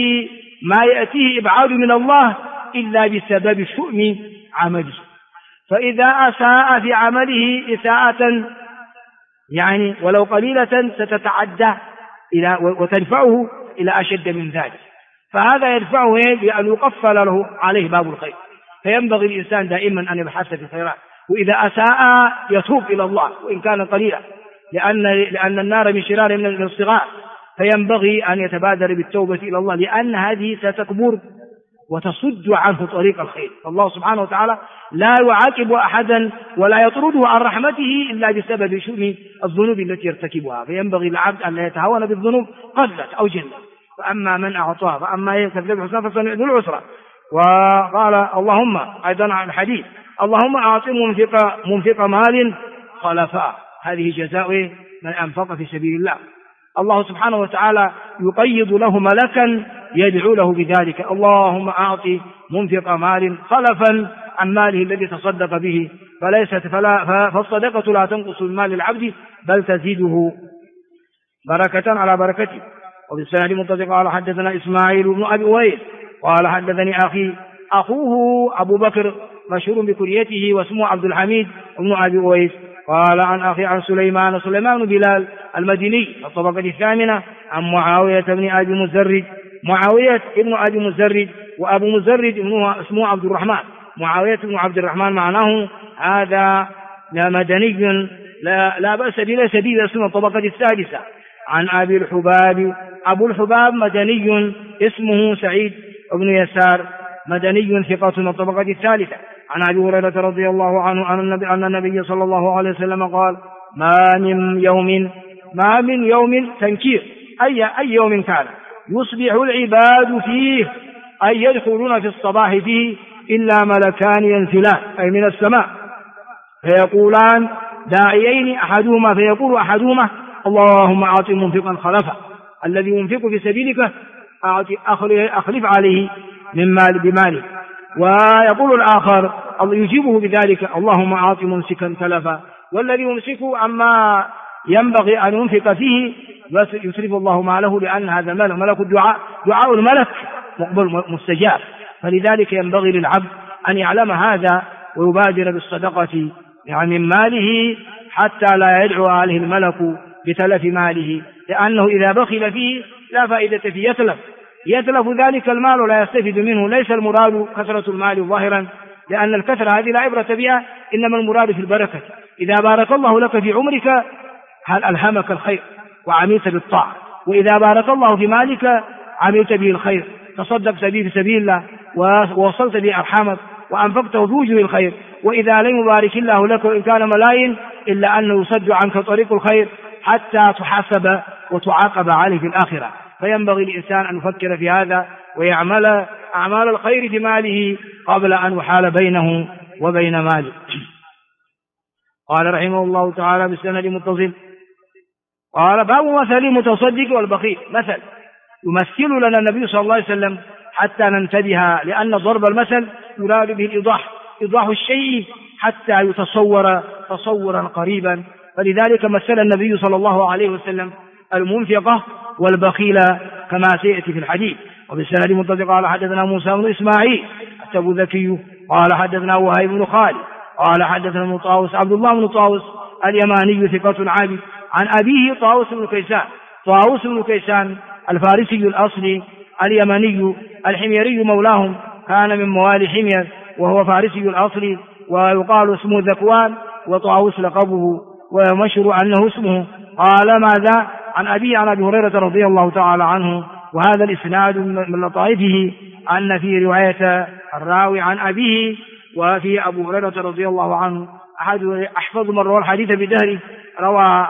يأتيه إبعاد من الله إلا بسبب شؤم عمله، فإذا أساء في عمله إساءة يعني ولو قليلة ستتعدى وتدفعه إلى أشد من ذلك، فهذا يدفعه بأن يقفل له عليه باب الخير. فينبغي الإنسان دائما أن يبحث في الخيرات، وإذا أساء يتوب إلى الله وإن كان قليلا، لأن النار من شرار من الصغار، فينبغي أن يتبادر بالتوبة إلى الله، لأن هذه ستكبر وتصد عنه طريق الخير. الله سبحانه وتعالى لا يعاقب أحدا ولا يطرده عن رحمته إلا بسبب شؤم الذنوب التي يرتكبها، فينبغي العبد أن لا يتهاون بالذنوب قلت أو جلت. فأما من أعطاه فأما يكذب بالحسنى فسنعد العسرى. وقال اللهم أيضا عن الحديث اللهم أعطي منفق مال خلفاء، هذه جزاء من أنفق في سبيل الله. الله سبحانه وتعالى يقيض له ملكا يدعو له بذلك، اللهم أعطي منفق مال خلفا عن ماله الذي تصدق به، فالصدقة لا تنقص من مال العبد بل تزيده بركة على بركته. وبالسند متصل قال حدثنا إسماعيل بن أبي أويس قال حدثني أخوه أبو بكر مشهور بكنيته واسمه عبد الحميد بن أبي أويس قال عن أخي عن سليمان بن بلال المديني الطبقة الثامنة عن معاوية بن أبي مزرد، معاوية بن أبي مزرد وأبو مزرد اسمه عبد الرحمن، معاوية بن عبد الرحمن معناه هذا مدني لا بأس به ليس به اسم الطبقة السادسة. عن أبي الحباب، أبو الحباب مدني اسمه سعيد بن يسار مدني ثقة من الطبقة الثالثة. عن أبي هريرة رضي الله عنه أن النبي صلى الله عليه وسلم قال ما من يوم تنكير أي يوم كان يصبح العباد فيه أي يدخلون في الصباح فيه إلا ملكان ينزلان أي من السماء فيقولان داعيين فيقول أحدهما اللهم أعط منفقا خلفا، الذي ينفق في سبيلك أخلف عليه من مال بماله. ويقول الآخر يجيبه بذلك اللهم أعط ممسكا تلفا، والذي يمسكه عما ينبغي أن ينفق فيه يسرف الله ماله، لأن هذا المال ملك الدعاء، دعاء الملك مقبول مستجاب. فلذلك ينبغي للعبد أن يعلم هذا ويبادر بالصدقة يعني من ماله حتى لا يدعو عليه الملك بتلف ماله، لأنه إذا بخل فيه لا فائدة فيه، يتلف ذلك المال ولا يستفيد منه. ليس المراد كثرة المال ظاهرا، لأن الكثرة هذه لا عبرة بها، إنما المراد في البركة. إذا بارك الله لك في عمرك هل ألهمك الخير وعملت بالطاعة، وإذا بارك الله في مالك عملت به الخير، تصدقت به في سبيل الله ووصلت به أرحامك وأنفقته في وجه الخير. وإذا لم يبارك الله لك وإن كان ملايين إلا أنه يصد عنك طريق الخير حتى تحاسب وتعاقب عليه في الآخرة. فينبغي الإنسان أن يفكر في هذا ويعمل أعمال الخير في ماله قبل أن يحال بينه وبين ماله. قال رحمه الله تعالى بالسند متصل، قال باب مثل المتصدق والبخيل. مثل يمثل لنا النبي صلى الله عليه وسلم حتى ننتبه، لأن ضرب المثل يراد به الإيضاح، إيضاح الشيء حتى يتصور تصورا قريبا. فلذلك مثل النبي صلى الله عليه وسلم المنفقة والبخيل كما سيأتي في الحديث. وبالسند متصل قال حدثنا موسى بن إسماعيل التبوذكي قال حدثنا وهيب بن خالد قال حدثنا ابن طاووس عبد الله بن طاووس اليماني ثقة عابد عن أبيه طاووس بن كيسان. طاووس بن كيسان الفارسي الأصلي اليماني الحميري مولاهم، كان من موالي حمير وهو فارسي الأصلي، ويقال اسمه ذكوان وطاووس لقبه ومشهور أنه اسمه. قال ماذا عن أبي عن أبي هريرة رضي الله تعالى عنه. وهذا الإسناد من لطائفه أن في رواية الراوي عن أبيه وفي أبو هريرة رضي الله عنه أحفظ من روى الحديث بدهره روى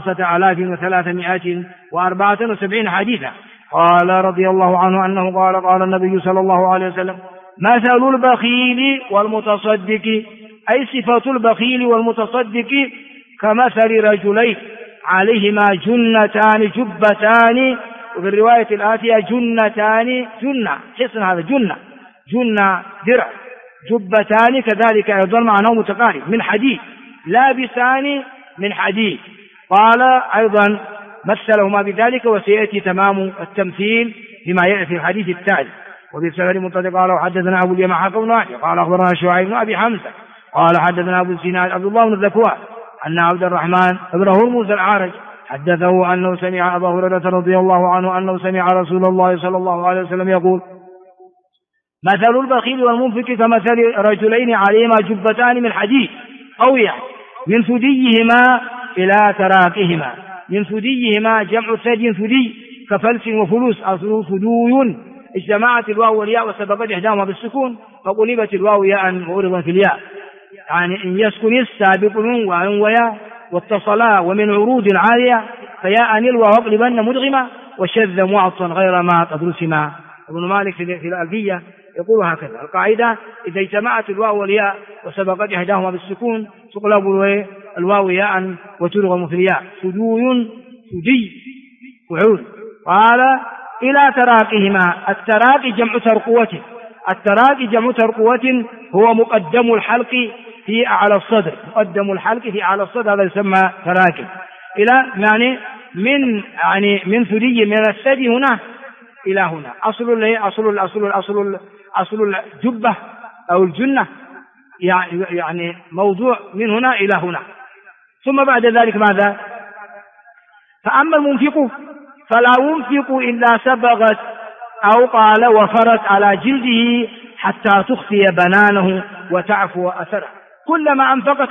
5374 حديثا. قال رضي الله عنه أنه قال النبي صلى الله عليه وسلم مثل البخيل والمتصدق، أي صفة البخيل والمتصدق كمثل رجلين عليهما جنتان جبتان، وفي الرواية الآتية جنتان حسن هذا جنة درع، جبتان كذلك أيضا معناه متقارب من حديد، لابسان من حديد. قال أيضا مثلهما بذلك، وسيأتي تمام التمثيل بما يأتي في الحديث التالي. وبالسند متصل قال وحدثنا أبو اليمان حكم واحد قال أخبرنا شعيب بن أبي حمزة قال حدثنا أبو الزناد عبد الله بن الذكوان أن عبد الرحمن بن هرمز الأعرج حدثه أنه سمع أبا هريرة رضي الله عنه أنه سمع رسول الله صلى الله عليه وسلم يقول مثل البخيل والمنفق كمثل رجلين عليهما جبتان من حديد قوية من ثديهما إلى تراكهما. من ثديهما جمع ثدي، ثدي كفلس وفلوس، أصله ثدوي، اجتمعت الواو والياء وسبقت إحداهما بالسكون فقلبت الواو ياء وأورضا في الياء، يعني إن يسكن السابق وأن وياء واتصلا ومن عروض عالية فياء نلوى واقلبن مدغما وشذ معطا غير ما تدرسما. ابن مالك في الألفية يقول هكذا القاعدة إذا اجتمعت الواو والياء وسبقت إحداهما بالسكون تقلب الواو ياء وترغم في الياء، ثدوي ثدي وعود. قال إلى تراقهما، التراقي جمع ترقوة، التراقي جمع ترقوة هو مقدم الحلق في أعلى الصدر، مقدم الحلق في أعلى الصدر هذا يسمى تراقي. إلى يعني من ثدي من الثدي هنا إلى هنا، أصل الجبة أو الجنة يعني موضوع من هنا إلى هنا. ثم بعد ذلك ماذا؟ فأما المنفق فلا ينفق إلا سبغت أو قال وفرت على جلده حتى تخفي بنانه وتعفو أثره. كلما أنفق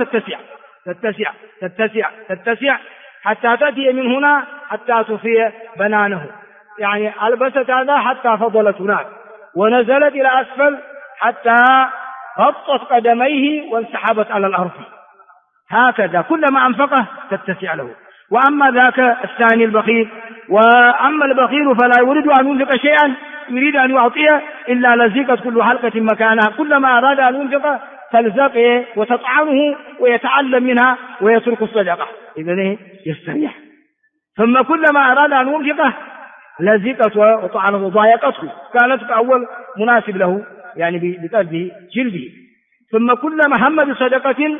تتسع حتى تأتي من هنا حتى تخفي بنانه، يعني ألبست هذا حتى فضلت هناك ونزلت إلى أسفل حتى غطت قدميه وانسحبت على الأرض، هكذا كلما أنفقه تتسع له. وأما ذاك الثاني البخيل، وأما البخيل فلا يريد أن ينفق شيئا، يريد أن يعطيه إلا لزقت كل حلقة مكانها، كلما أراد أن ينفق تلزق وتطعنه ويتعلم منها ويترك الصدقة، إذن يستريح ثم كلما أراد أن ينفقه لزقت وطعنت وضايقته، كانت أول مناسب له يعني بقلبه جلده، ثم كلما هم بصدقة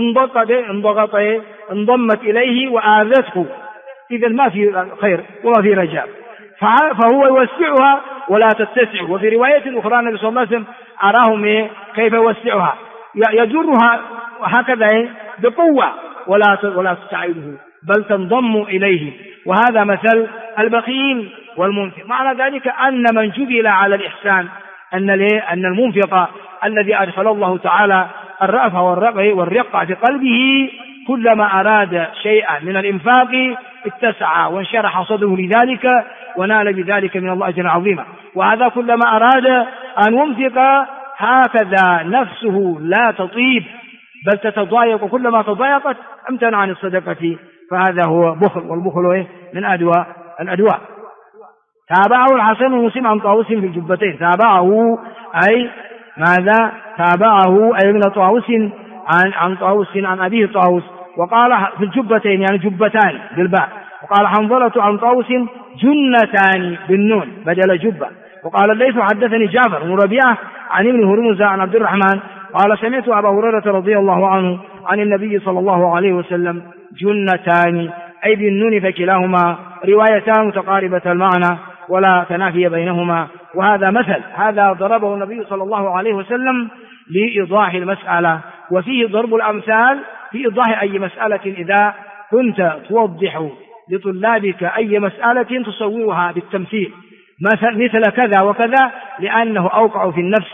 انضمت إليه وآذته، إذا ما في خير وما في رجاء، فهو يوسعها ولا تتسع. وفي رواية أخرى النبي صلى الله عليه وسلم أراهم كيف يوسعها، يجرها هكذا بقوة ولا تساعده بل تنضم إليه. وهذا مثل البخيل والمنفق. معنى ذلك أن من جبل على الإحسان أن المنفق الذي أدخل الله تعالى الرأفة والرقة في قلبه كلما أراد شيئا من الإنفاق اتسع وانشرح صدره لذلك ونال بذلك من الله أجرا عظيما. وهذا كلما أراد أن ينفق هكذا نفسه لا تطيب بل تتضايق، وكلما تضايقت امتنع عن الصدقة، فهذا هو بخل، والبخل من الأدواء. تابعه الحسن المسلم عن طاووس في الجبتين، تابعه أي ماذا؟ تابعه أي من طاووس عن طاووس عن أبيه طاووس، وقال في الجبتين يعني جبتان بالباء، وقال حنظلة عن طاووس جنتان بالنون بدل جبة. وقال الليث حدثني جعفر بن ربيعة عن ابن هرمز عن عبد الرحمن قال سمعت أبا هريرة رضي الله عنه عن النبي صلى الله عليه وسلم جنتان أي بالنون، فكلاهما روايتان متقاربة المعنى ولا تنافي بينهما. وهذا مثل هذا ضربه النبي صلى الله عليه وسلم لإيضاح المسألة، وفيه ضرب الأمثال في إيضاح أي مسألة. إذا كنت توضح لطلابك أي مسألة تصورها بالتمثيل مثل كذا وكذا، لأنه أوقع في النفس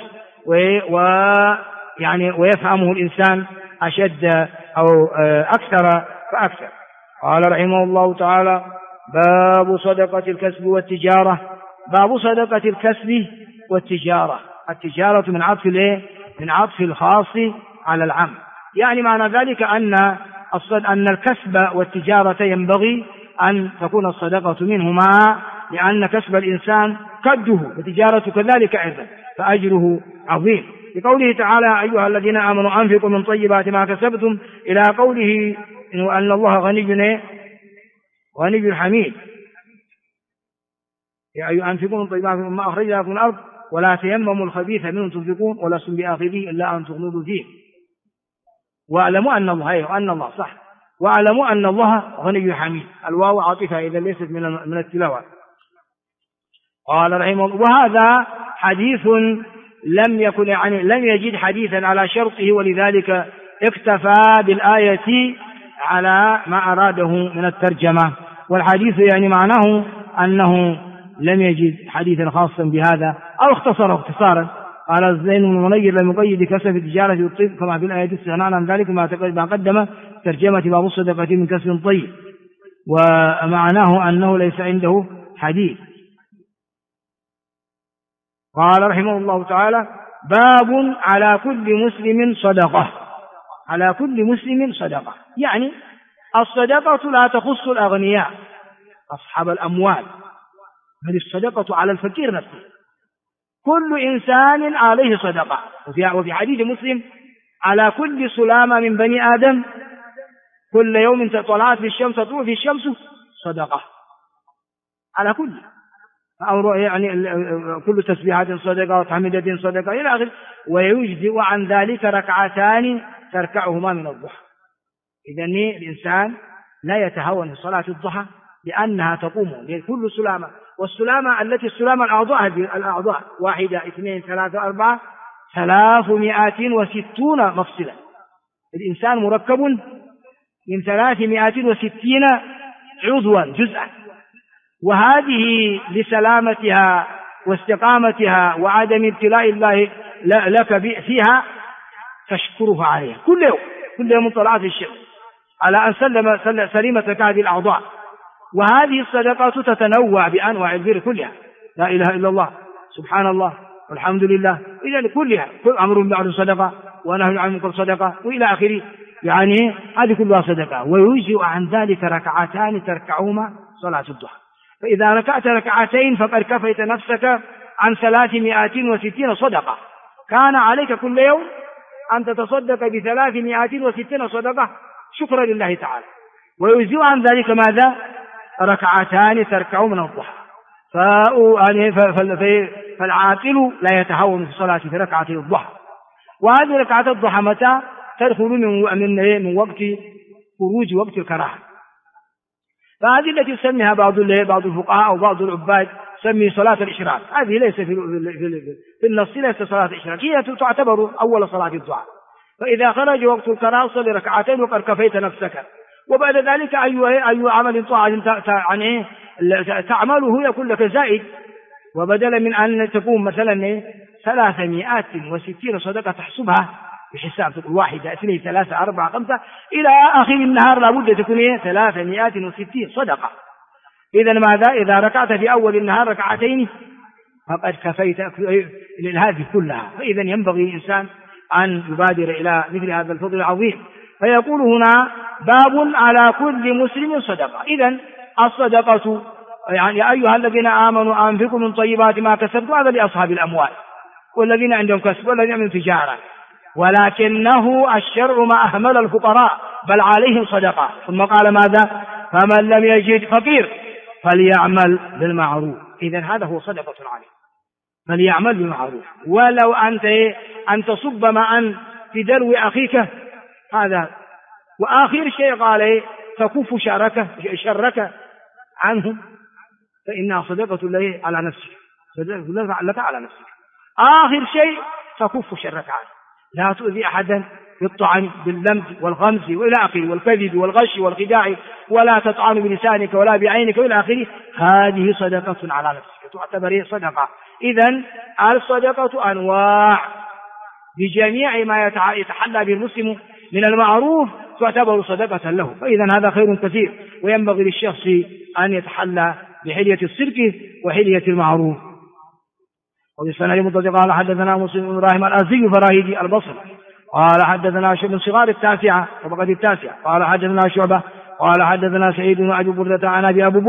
ويعني ويفهمه الإنسان أشد أو أكثر فأكثر. قال رحمه الله تعالى: باب صدقة الكسب والتجارة. باب صدقة الكسب والتجارة. التجارة من عطف الخاص على العام، يعني معنى ذلك أن الكسب والتجارة ينبغي أن تكون الصدقة منهما، لأن كسب الإنسان كده وتجارة كذلك أيضا فأجره عظيم. لقوله تعالى: أيها الذين آمنوا أنفقوا من طيبات ما كسبتم، إلى قوله أن الله غني حميد. يا أيها أنفقوا من طيبات ما أخرجنا لكم من الأرض ولا تيمموا الخبيث منه تنفقون ولستم بآخذه إلا أن تغمضوا فيه واعلموا أن الله صح، واعلموا أن الله غني حميد. الواو عاطفة إذا ليست من التلاوة. قال رحمه الله: وهذا حديث لم يجد حديثا على شرطه، ولذلك اكتفى بالآية على ما أراده من الترجمة. والحديث يعني معناه أنه لم يجد حديثا خاصا بهذا أو اختصره اختصارا. قال زين بن منير: لم يقيد كسب التجارة والطيب كما في الآية استغناء عن ذلك ما قدم ترجمة باب الصدقة من كسب طيب، ومعناه أنه ليس عنده حديث. قال رحمه الله تعالى: باب على كل مسلم صدقة. على كل مسلم صدقة يعني الصدقة لا تخص الأغنياء أصحاب الأموال، بل الصدقة على الفقير نفسه. كل إنسان عليه صدقة. وفي حديث مسلم: على كل سلامة من بني آدم كل يوم طلعت في الشمس تطلع في الشمس صدقة. على كل يعني كل تسبيحات صدقة وتحميدة صدقة إلى آخره. ويجزئ عن ذلك ركعتان تركعهما من الضحى. إذن الإنسان لا يتهون في صلاة الضحى لأنها تقوم لكل سلامة، والسلامة التي السلامة الأعضاء 1 2 3 4 360 مفصلا. الإنسان مركب من 360 عضوا جزءا، وهذه لسلامتها واستقامتها وعدم ابتلاء الله لك فيها تشكره عليها كل يوم طلعت الشمس على أن سلمتك هذه الأعضاء. وهذه الصدقات تتنوع بأنواع البر كلها، لا إله إلا الله، سبحان الله، والحمد لله، إذا كلها كل أمر بالمعروف صدقة ونهي عن المنكر صدقة وإلى آخره. يعني هذه كلها صدقة. ويجزئ عن ذلك ركعتان تركعهما صلاة الضحى. فإذا ركعت ركعتين فقد كفيت نفسك عن 360 صدقة. كان عليك كل يوم أن تتصدق ب360 صدقة شكرا لله تعالى. ويجزئ عن ذلك ماذا؟ ركعتان تركع من الضحى. فالعاقل لا يتهاون في صلاة في ركعتي الضحى. وهذه ركعة الضحى متى تدخل من وقت خروج وقت الكراهة. فهذه التي يسميها بعض الفقهاء أو بعض العباد سمي صلاة الإشراق. هذه ليس في النص ليس صلاة الإشراق، هي تعتبر أول صلاة الضحى. فإذا خرج وقت الكراهة صلي ركعتين وقد كفيت نفسك. وبعد ذلك أي عمل طاعة تعمله يكون لك زائد. وبدل من أن تكون مثلا 360 صدقة تحسبها بحساب واحدة 2 3 4 5 إلى آخر النهار لابد تكون 360 صدقة. إذا ماذا؟ إذا ركعت في أول النهار ركعتين فقد كفيت هذه كلها. فإذا ينبغي الإنسان أن يبادر إلى مثل هذا الفضل العظيم. فيقول هنا باب على كل مسلم صدقة. إذا الصدقة يعني يا أيها الذين آمنوا أنفقوا من طيبات ما كسبتم، هذا لأصحاب الأموال والذين عندهم كسب والذين عندهم تجارة. ولكنه الشرع ما أهمل الفقراء بل عليهم صدقة. ثم قال ماذا؟ فمن لم يجد فقير فليعمل بالمعروف. إذا هذا هو صدقة عليه، فليعمل بالمعروف. ولو أن تصب معا في دلو أخيك هذا. وآخر شيء قال تكف شرك عنه فإنها صدقة على نفسك، صدقة لك على نفسك. آخر شيء تكف شرك عنه، لا تؤذي أحدا بالطعن باللمز والغمز وإلى آخره والكذب والغش والخداع، ولا تطعن بلسانك ولا بعينك وإلى آخره. هذه صدقة على نفسك، تعتبر صدقة. إذن الصدقة أنواع بجميع ما يتحلى به المسلم من المعروف تعتبر صدقة له. فإذا هذا خير كثير، وينبغي للشخص أن يتحلى بحلية الصدق وحلية المعروف. وبالسنة المتصل قال حدثنا مسلم بن إبراهيم الأزدي فراهيدي البصري قال حدثنا من صغار التاسعة طبقة التاسعة قال حدثنا شعبة قال حدثنا سعيد بن أبي بردة عن أبو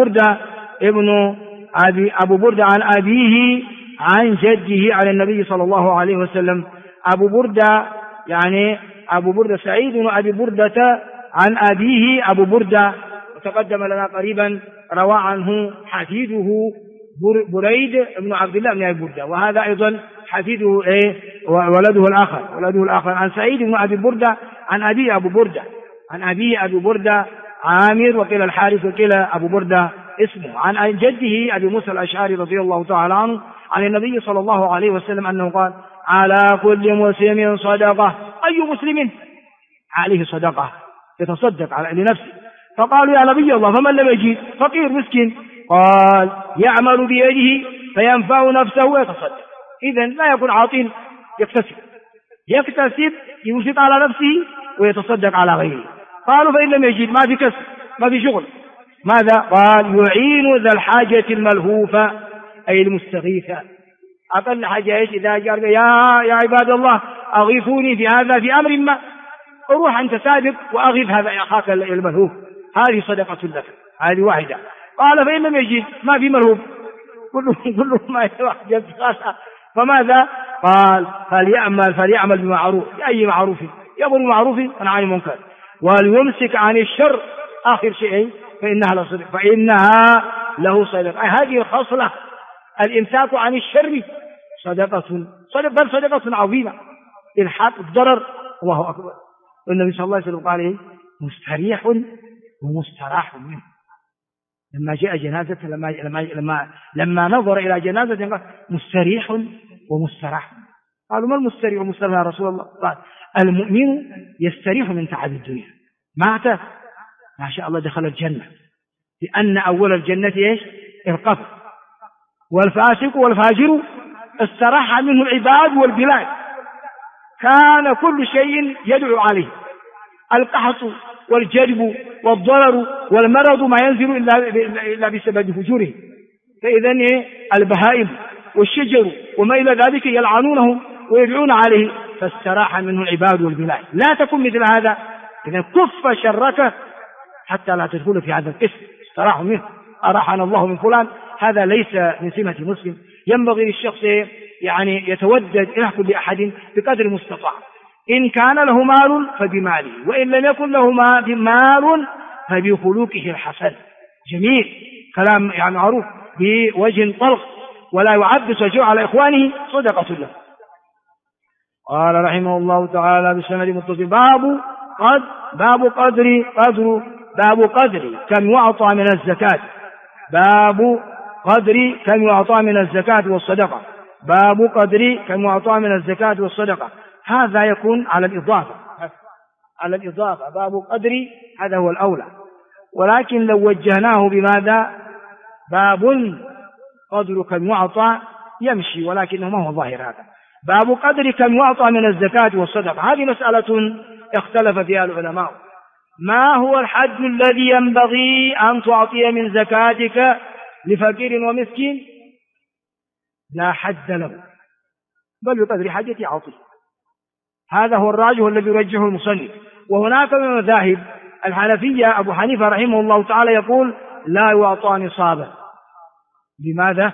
بردة عن أبيه عن جده على النبي صلى الله عليه وسلم. أبو بردة سعيد بن أبي بردة عن أبيه أبو بردة، وتقدم لنا قريبا روى عنه حفيده بريد بن عبد الله بن أبي بردة، وهذا أيضا حفيده ولده الآخر عن سعيد بن أبي بردة عن أبي أبو بردة عامر وقيل الحارث وقيل أبو بردة اسمه، عن جده أبي موسى الأشعري رضي الله تعالى عنه عن النبي صلى الله عليه وسلم أنه قال على كل مسلم صدقة. أي مسلم عليه صدقة يتصدق لنفسه. فقالوا يا نبي الله فمن لم يجد فقير مسكين؟ قال يعمل بيده فينفع نفسه ويتصدق. إذن لا يكون عاطل، يكتسب ينفق على نفسه ويتصدق على غيره. قالوا فإن لم يجد ما في كسب ما في شغل ماذا؟ قال يعين ذا الحاجة الملهوفة أي المستغيثة. أقل حاجة إيش؟ إذا جاء يا عباد الله أغيثوني في هذا في أمر ما، أروح أنت سابق وأغيث هذا أخاك الملهوف، هذه صدقة لك، هذه واحدة. قال فإن لم يجد ما في ملهوف كله ما يوجد فماذا؟ قال فليعمل بمعروف، أي معروف يأمر بالمعروف وينهى عن المنكر وليمسك عن الشر. آخر شيء فإنها له صدقة. هذه الخصلة الإمساك عن الشر بل صدقة عظيمة. إلحاق الضرر الله أكبر. والنبي صلى الله عليه وسلم قال مستريح ومستراح منه. لما جاء جنازة لما نظر إلى جنازة قال مستريح ومستراح. قالوا ما المستريح والمستراح يا رسول الله؟ قال المؤمن يستريح من تعب الدنيا، مات ما شاء الله دخل الجنة، لأن أول الجنة إيش؟ القبر. والفاسق والفاجر استراح منه العباد والبلاد، كان كل شيء يدعو عليه، القحط والجدب والضرر والمرض ما ينزل إلا بسبب فجوره. فإذا البهائم والشجر وما إلى ذلك يلعنونه ويدعون عليه، فاستراح منه العباد والبلاد. لا تكن مثل هذا. إذا كف شرك حتى لا تدخل في هذا القسم. استراح منه، أراحنا الله من فلان، هذا ليس من سمة مسلم. ينبغي للشخص يتودد إلى كل أحد بقدر المستطاع. إن كان له مال فبماله، وإن لم يكن له مال فبخلوقه الحسن. جميل، كلام يعني معروف بوجه طلق، ولا يعبس ويجوع على إخوانه صدقة له. قال رحمه الله تعالى بالسند المتصل: باب قدر كم يعطى من الزكاة. باب قدر كم يعطى من الزكاة والصدقة. باب قدر كم يعطى من الزكاة والصدقة، هذا يكون على الإضافة. باب قدر هذا هو الأولى، ولكن لو وجهناه بماذا؟ باب قدر كم يعطى يمشي، ولكنه ما هو ظاهر هذا. باب قدر كم يعطى من الزكاة والصدقة، هذه مسألة اختلف فيها العلماء. ما هو الحد الذي ينبغي أن تعطي من زكاتك لفقير ومسكين؟ لا حد له، بل بقدر حاجته أعطيه. هذا هو الراجح الذي يرجحه المصنف. وهناك من المذاهب: الحنفية أبو حنيفة رحمه الله تعالى يقول لا يعطى نصابا. لماذا؟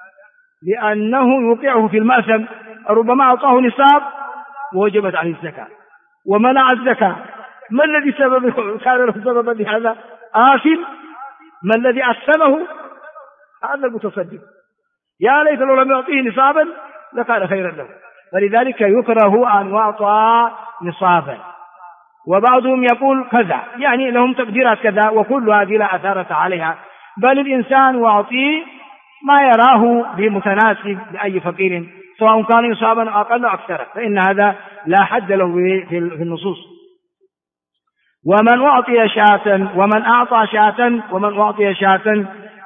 لأنه يوقعه في المأثم، ربما أعطاه نصاب ووجبت عليه الزكاة ومنع الزكاة. ما الذي كان له سببا لهذا؟ آثم. ما الذي أسمه؟ هذا المتصدق. يا ليت لو لم يعطيه نصابا لكان خيرا له. فلذلك يكره أن يعطى نصابا. وبعضهم يقول كذا، يعني لهم تقديرات كذا، وكل هذه لا أثارة عليها، بل الإنسان يعطي ما يراه بمتناسب لأي فقير، سواء كان نصابا أو أقل أو أكثر، فإن هذا لا حد له في النصوص. ومن أعطي شاة ومن أعطي شاة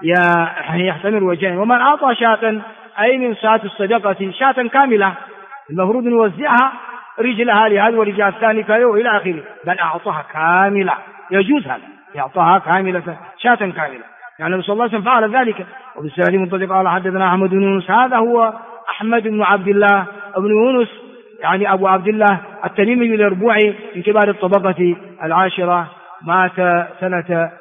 يحتمل وجهين. ومن أعطى شاة أي من شاة الصدقة شاة كاملة، المفروض أن يوزعها رجلها لهذا ورجال الثاني كذا وإلى آخره، بل أعطاها كاملة، يجوز هذا، يعطاها كاملة شاة كاملة. يعني النبي صلى الله عليه وسلم فعل ذلك. وبالسند المتصل قال حدثنا أحمد بن يونس، هذا هو أحمد بن عبد الله بن يونس، يعني أبو عبد الله التميمي الأربوعي من كبار الطبقة العاشرة، مات سنة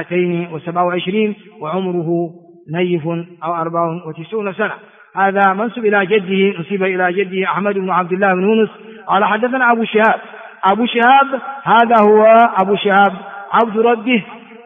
227 وعمره نيف أو 94 سنة. هذا منسوب إلى جده، نسب إلى جده أحمد بن عبد الله بن يونس. قال حدثنا أبو شهاب هذا هو أبو شهاب عبد ربه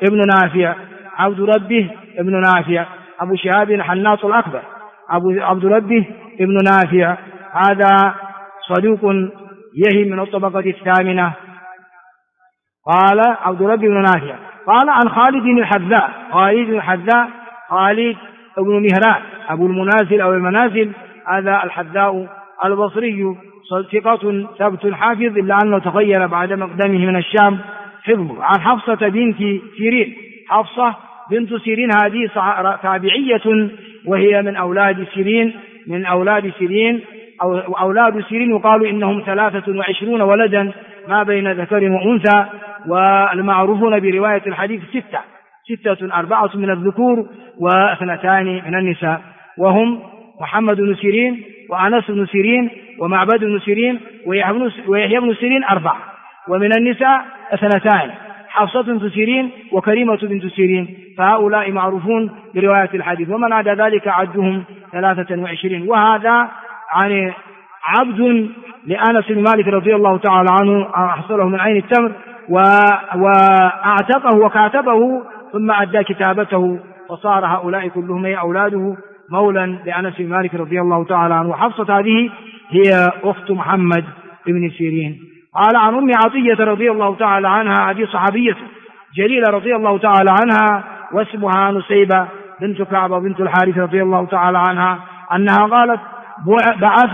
ابن نافع أبو شهاب حناط الأكبر، عبد ربه ابن نافع، هذا صدوق يهم من الطبقة الثامنة. قال عبد ربه بن نافع قال عن خالد الحذاء، خالد بن مهران أبو المنازل أو المنازل، هذا الحذاء البصري ثقة ثبت حافظ، إلا أنه تغير بعد مقدمه من الشام حفظه. عن حفصة بنت سيرين، حفصة بنت سيرين هذه تابعية، وهي من أولاد سيرين أو أولاد سيرين، يقال إنهم 23 ولدا ما بين ذكر وأنثى. والمعروفون برواية الحديث 6، 4 من الذكور و2 من النساء، وهم محمد بن سيرين وأنس بن سيرين ومعبد بن سيرين ويحيى بن سيرين 4، ومن النساء 2، حفصة بنت سيرين وكريمة بنت سيرين، فهؤلاء معروفون برواية الحديث. ومن عدا ذلك عدهم 23. وهذا عن عبد لأنس بن مالك رضي الله تعالى عنه حصله من عين التمر وأعتقه وكاتبه، ثم أدى كتابته، وصار هؤلاء كلهم أولاده مولا لأنس بن مالك رضي الله تعالى عنه. وحفصة هذه هي أخت محمد بن سيرين. قال عن أم عطية رضي الله تعالى عنها، هذه صحابية جليلة رضي الله تعالى عنها، واسمها نسيبة بنت كعب بنت الحارث رضي الله تعالى عنها، أنها قالت بعث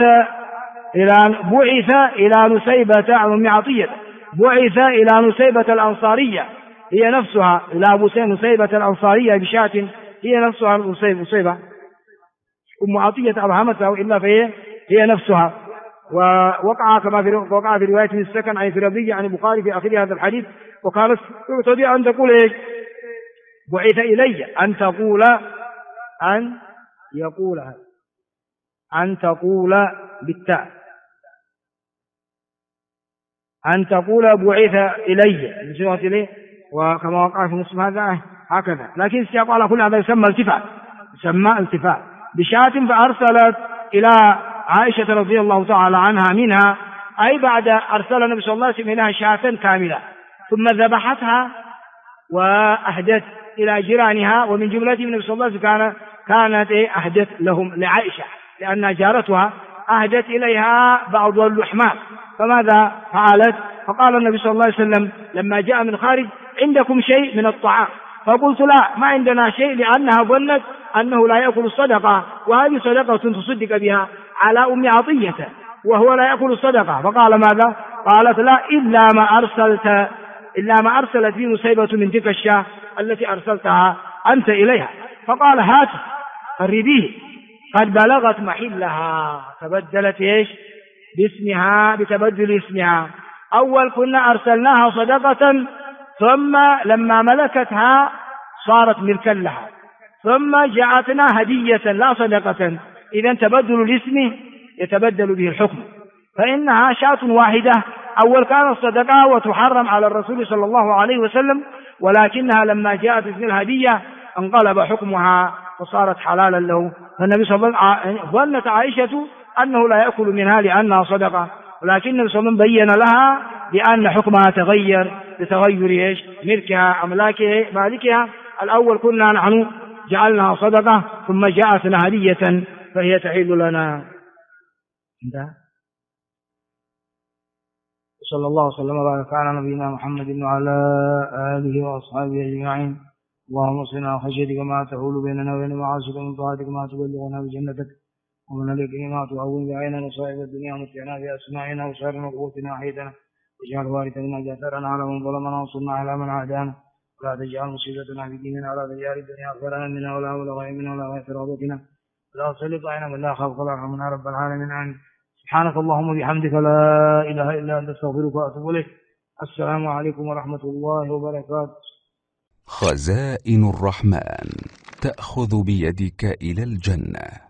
إلى نسيبة أم عطية، بعث إلى نسيبة الأنصارية، هي نفسها إلى أبو نسيبة الأنصارية بشاة، هي نفسها نسيبة. أم عطية أبهمتها إلا فهي نفسها. ووقع كما وقع في رواية السكن عن فربي عن البخاري في آخر هذا الحديث، وقالت تستطيع أن تقول إيه؟ بعث إلي أن تقول بالتاء، أن تقول بعث إلي، وكما وقع في مسلم هذا هكذا، لكن السياق على كل هذا يسمى التفاء بشاة. فأرسلت إلى عائشة رضي الله تعالى عنها منها، أي بعد أرسل النبي صلى الله عليه وسلم إليها شاة كاملة، ثم ذبحتها وأهدت إلى جيرانها، ومن جملتهم النبي صلى الله عليه وسلم كانت أهدت لهم لعائشة لأنها جارتها، أهدت إليها بعض اللحمات، فماذا فعلت؟ فقال النبي صلى الله عليه وسلم لما جاء من خارج: عندكم شيء من الطعام؟ فقلت: لا، ما عندنا شيء، لأنها ظنت أنه لا يأكل الصدقة، وهذه صدقة تصدق بها على أم عطية وهو لا يأكل الصدقة. فقال: ماذا؟ قالت: لا، إلا ما أرسلت في نسيبة من تلك الشاة التي أرسلتها أنت إليها. فقال: هات قربيه، قد بلغت محلها. تبدلت باسمها، بتبدل اسمها. أول كنا أرسلناها صدقة، ثم لما ملكتها صارت ملكا لها، ثم جاءتنا هدية لا صدقة. إذن تبدل الاسم يتبدل به الحكم، فإنها شاة واحدة. أول كانت صدقة وتحرم على الرسول صلى الله عليه وسلم، ولكنها لما جاءت اسم الهدية انقلب حكمها وصارت حلالا له. فالنبي صلى الله عليه وسلم ظنت عائشة أنه لا يأكل منها لأنها صدقة، ولكن النبي صلى الله عليه وسلم بين لها بأن حكمها تغير بتغير ملكها مالكها. الأول كنا نحن جعلناها صدقة، ثم جاءتنا هدية فهي تحل لنا. صلى الله وسلم وبارك على نبينا محمد وعلى آله وأصحابه أجمعين. اللهم صلنا خشيتك ما تحول بيننا وبين معاصيك، ومن طاعتك ما تبلغنا بجنتك، ومن اليقين ما تعون بعيننا مصائب الدنيا، ومتعنا بأسماعنا وسائرنا وقوتنا أحيتنا، واجعل وارثنا جاثرنا على من ظلمنا، وانصرنا على من عادانا، ولا تجعل مصيبتنا في ديننا، ولا تجعل الدنيا أكبر منا ولا مبلغ علمنا ولا غاية رغبتنا، ولا تسلط علينا من لا خلق ولا يرحمنا رب العالمين. آمين. سبحانك اللهم وبحمدك، لا إله إلا أنت، استغفرك وأتوب إليك. السلام عليكم ورحمة الله وبركاته. خزائن الرحمن تأخذ بيدك إلى الجنة.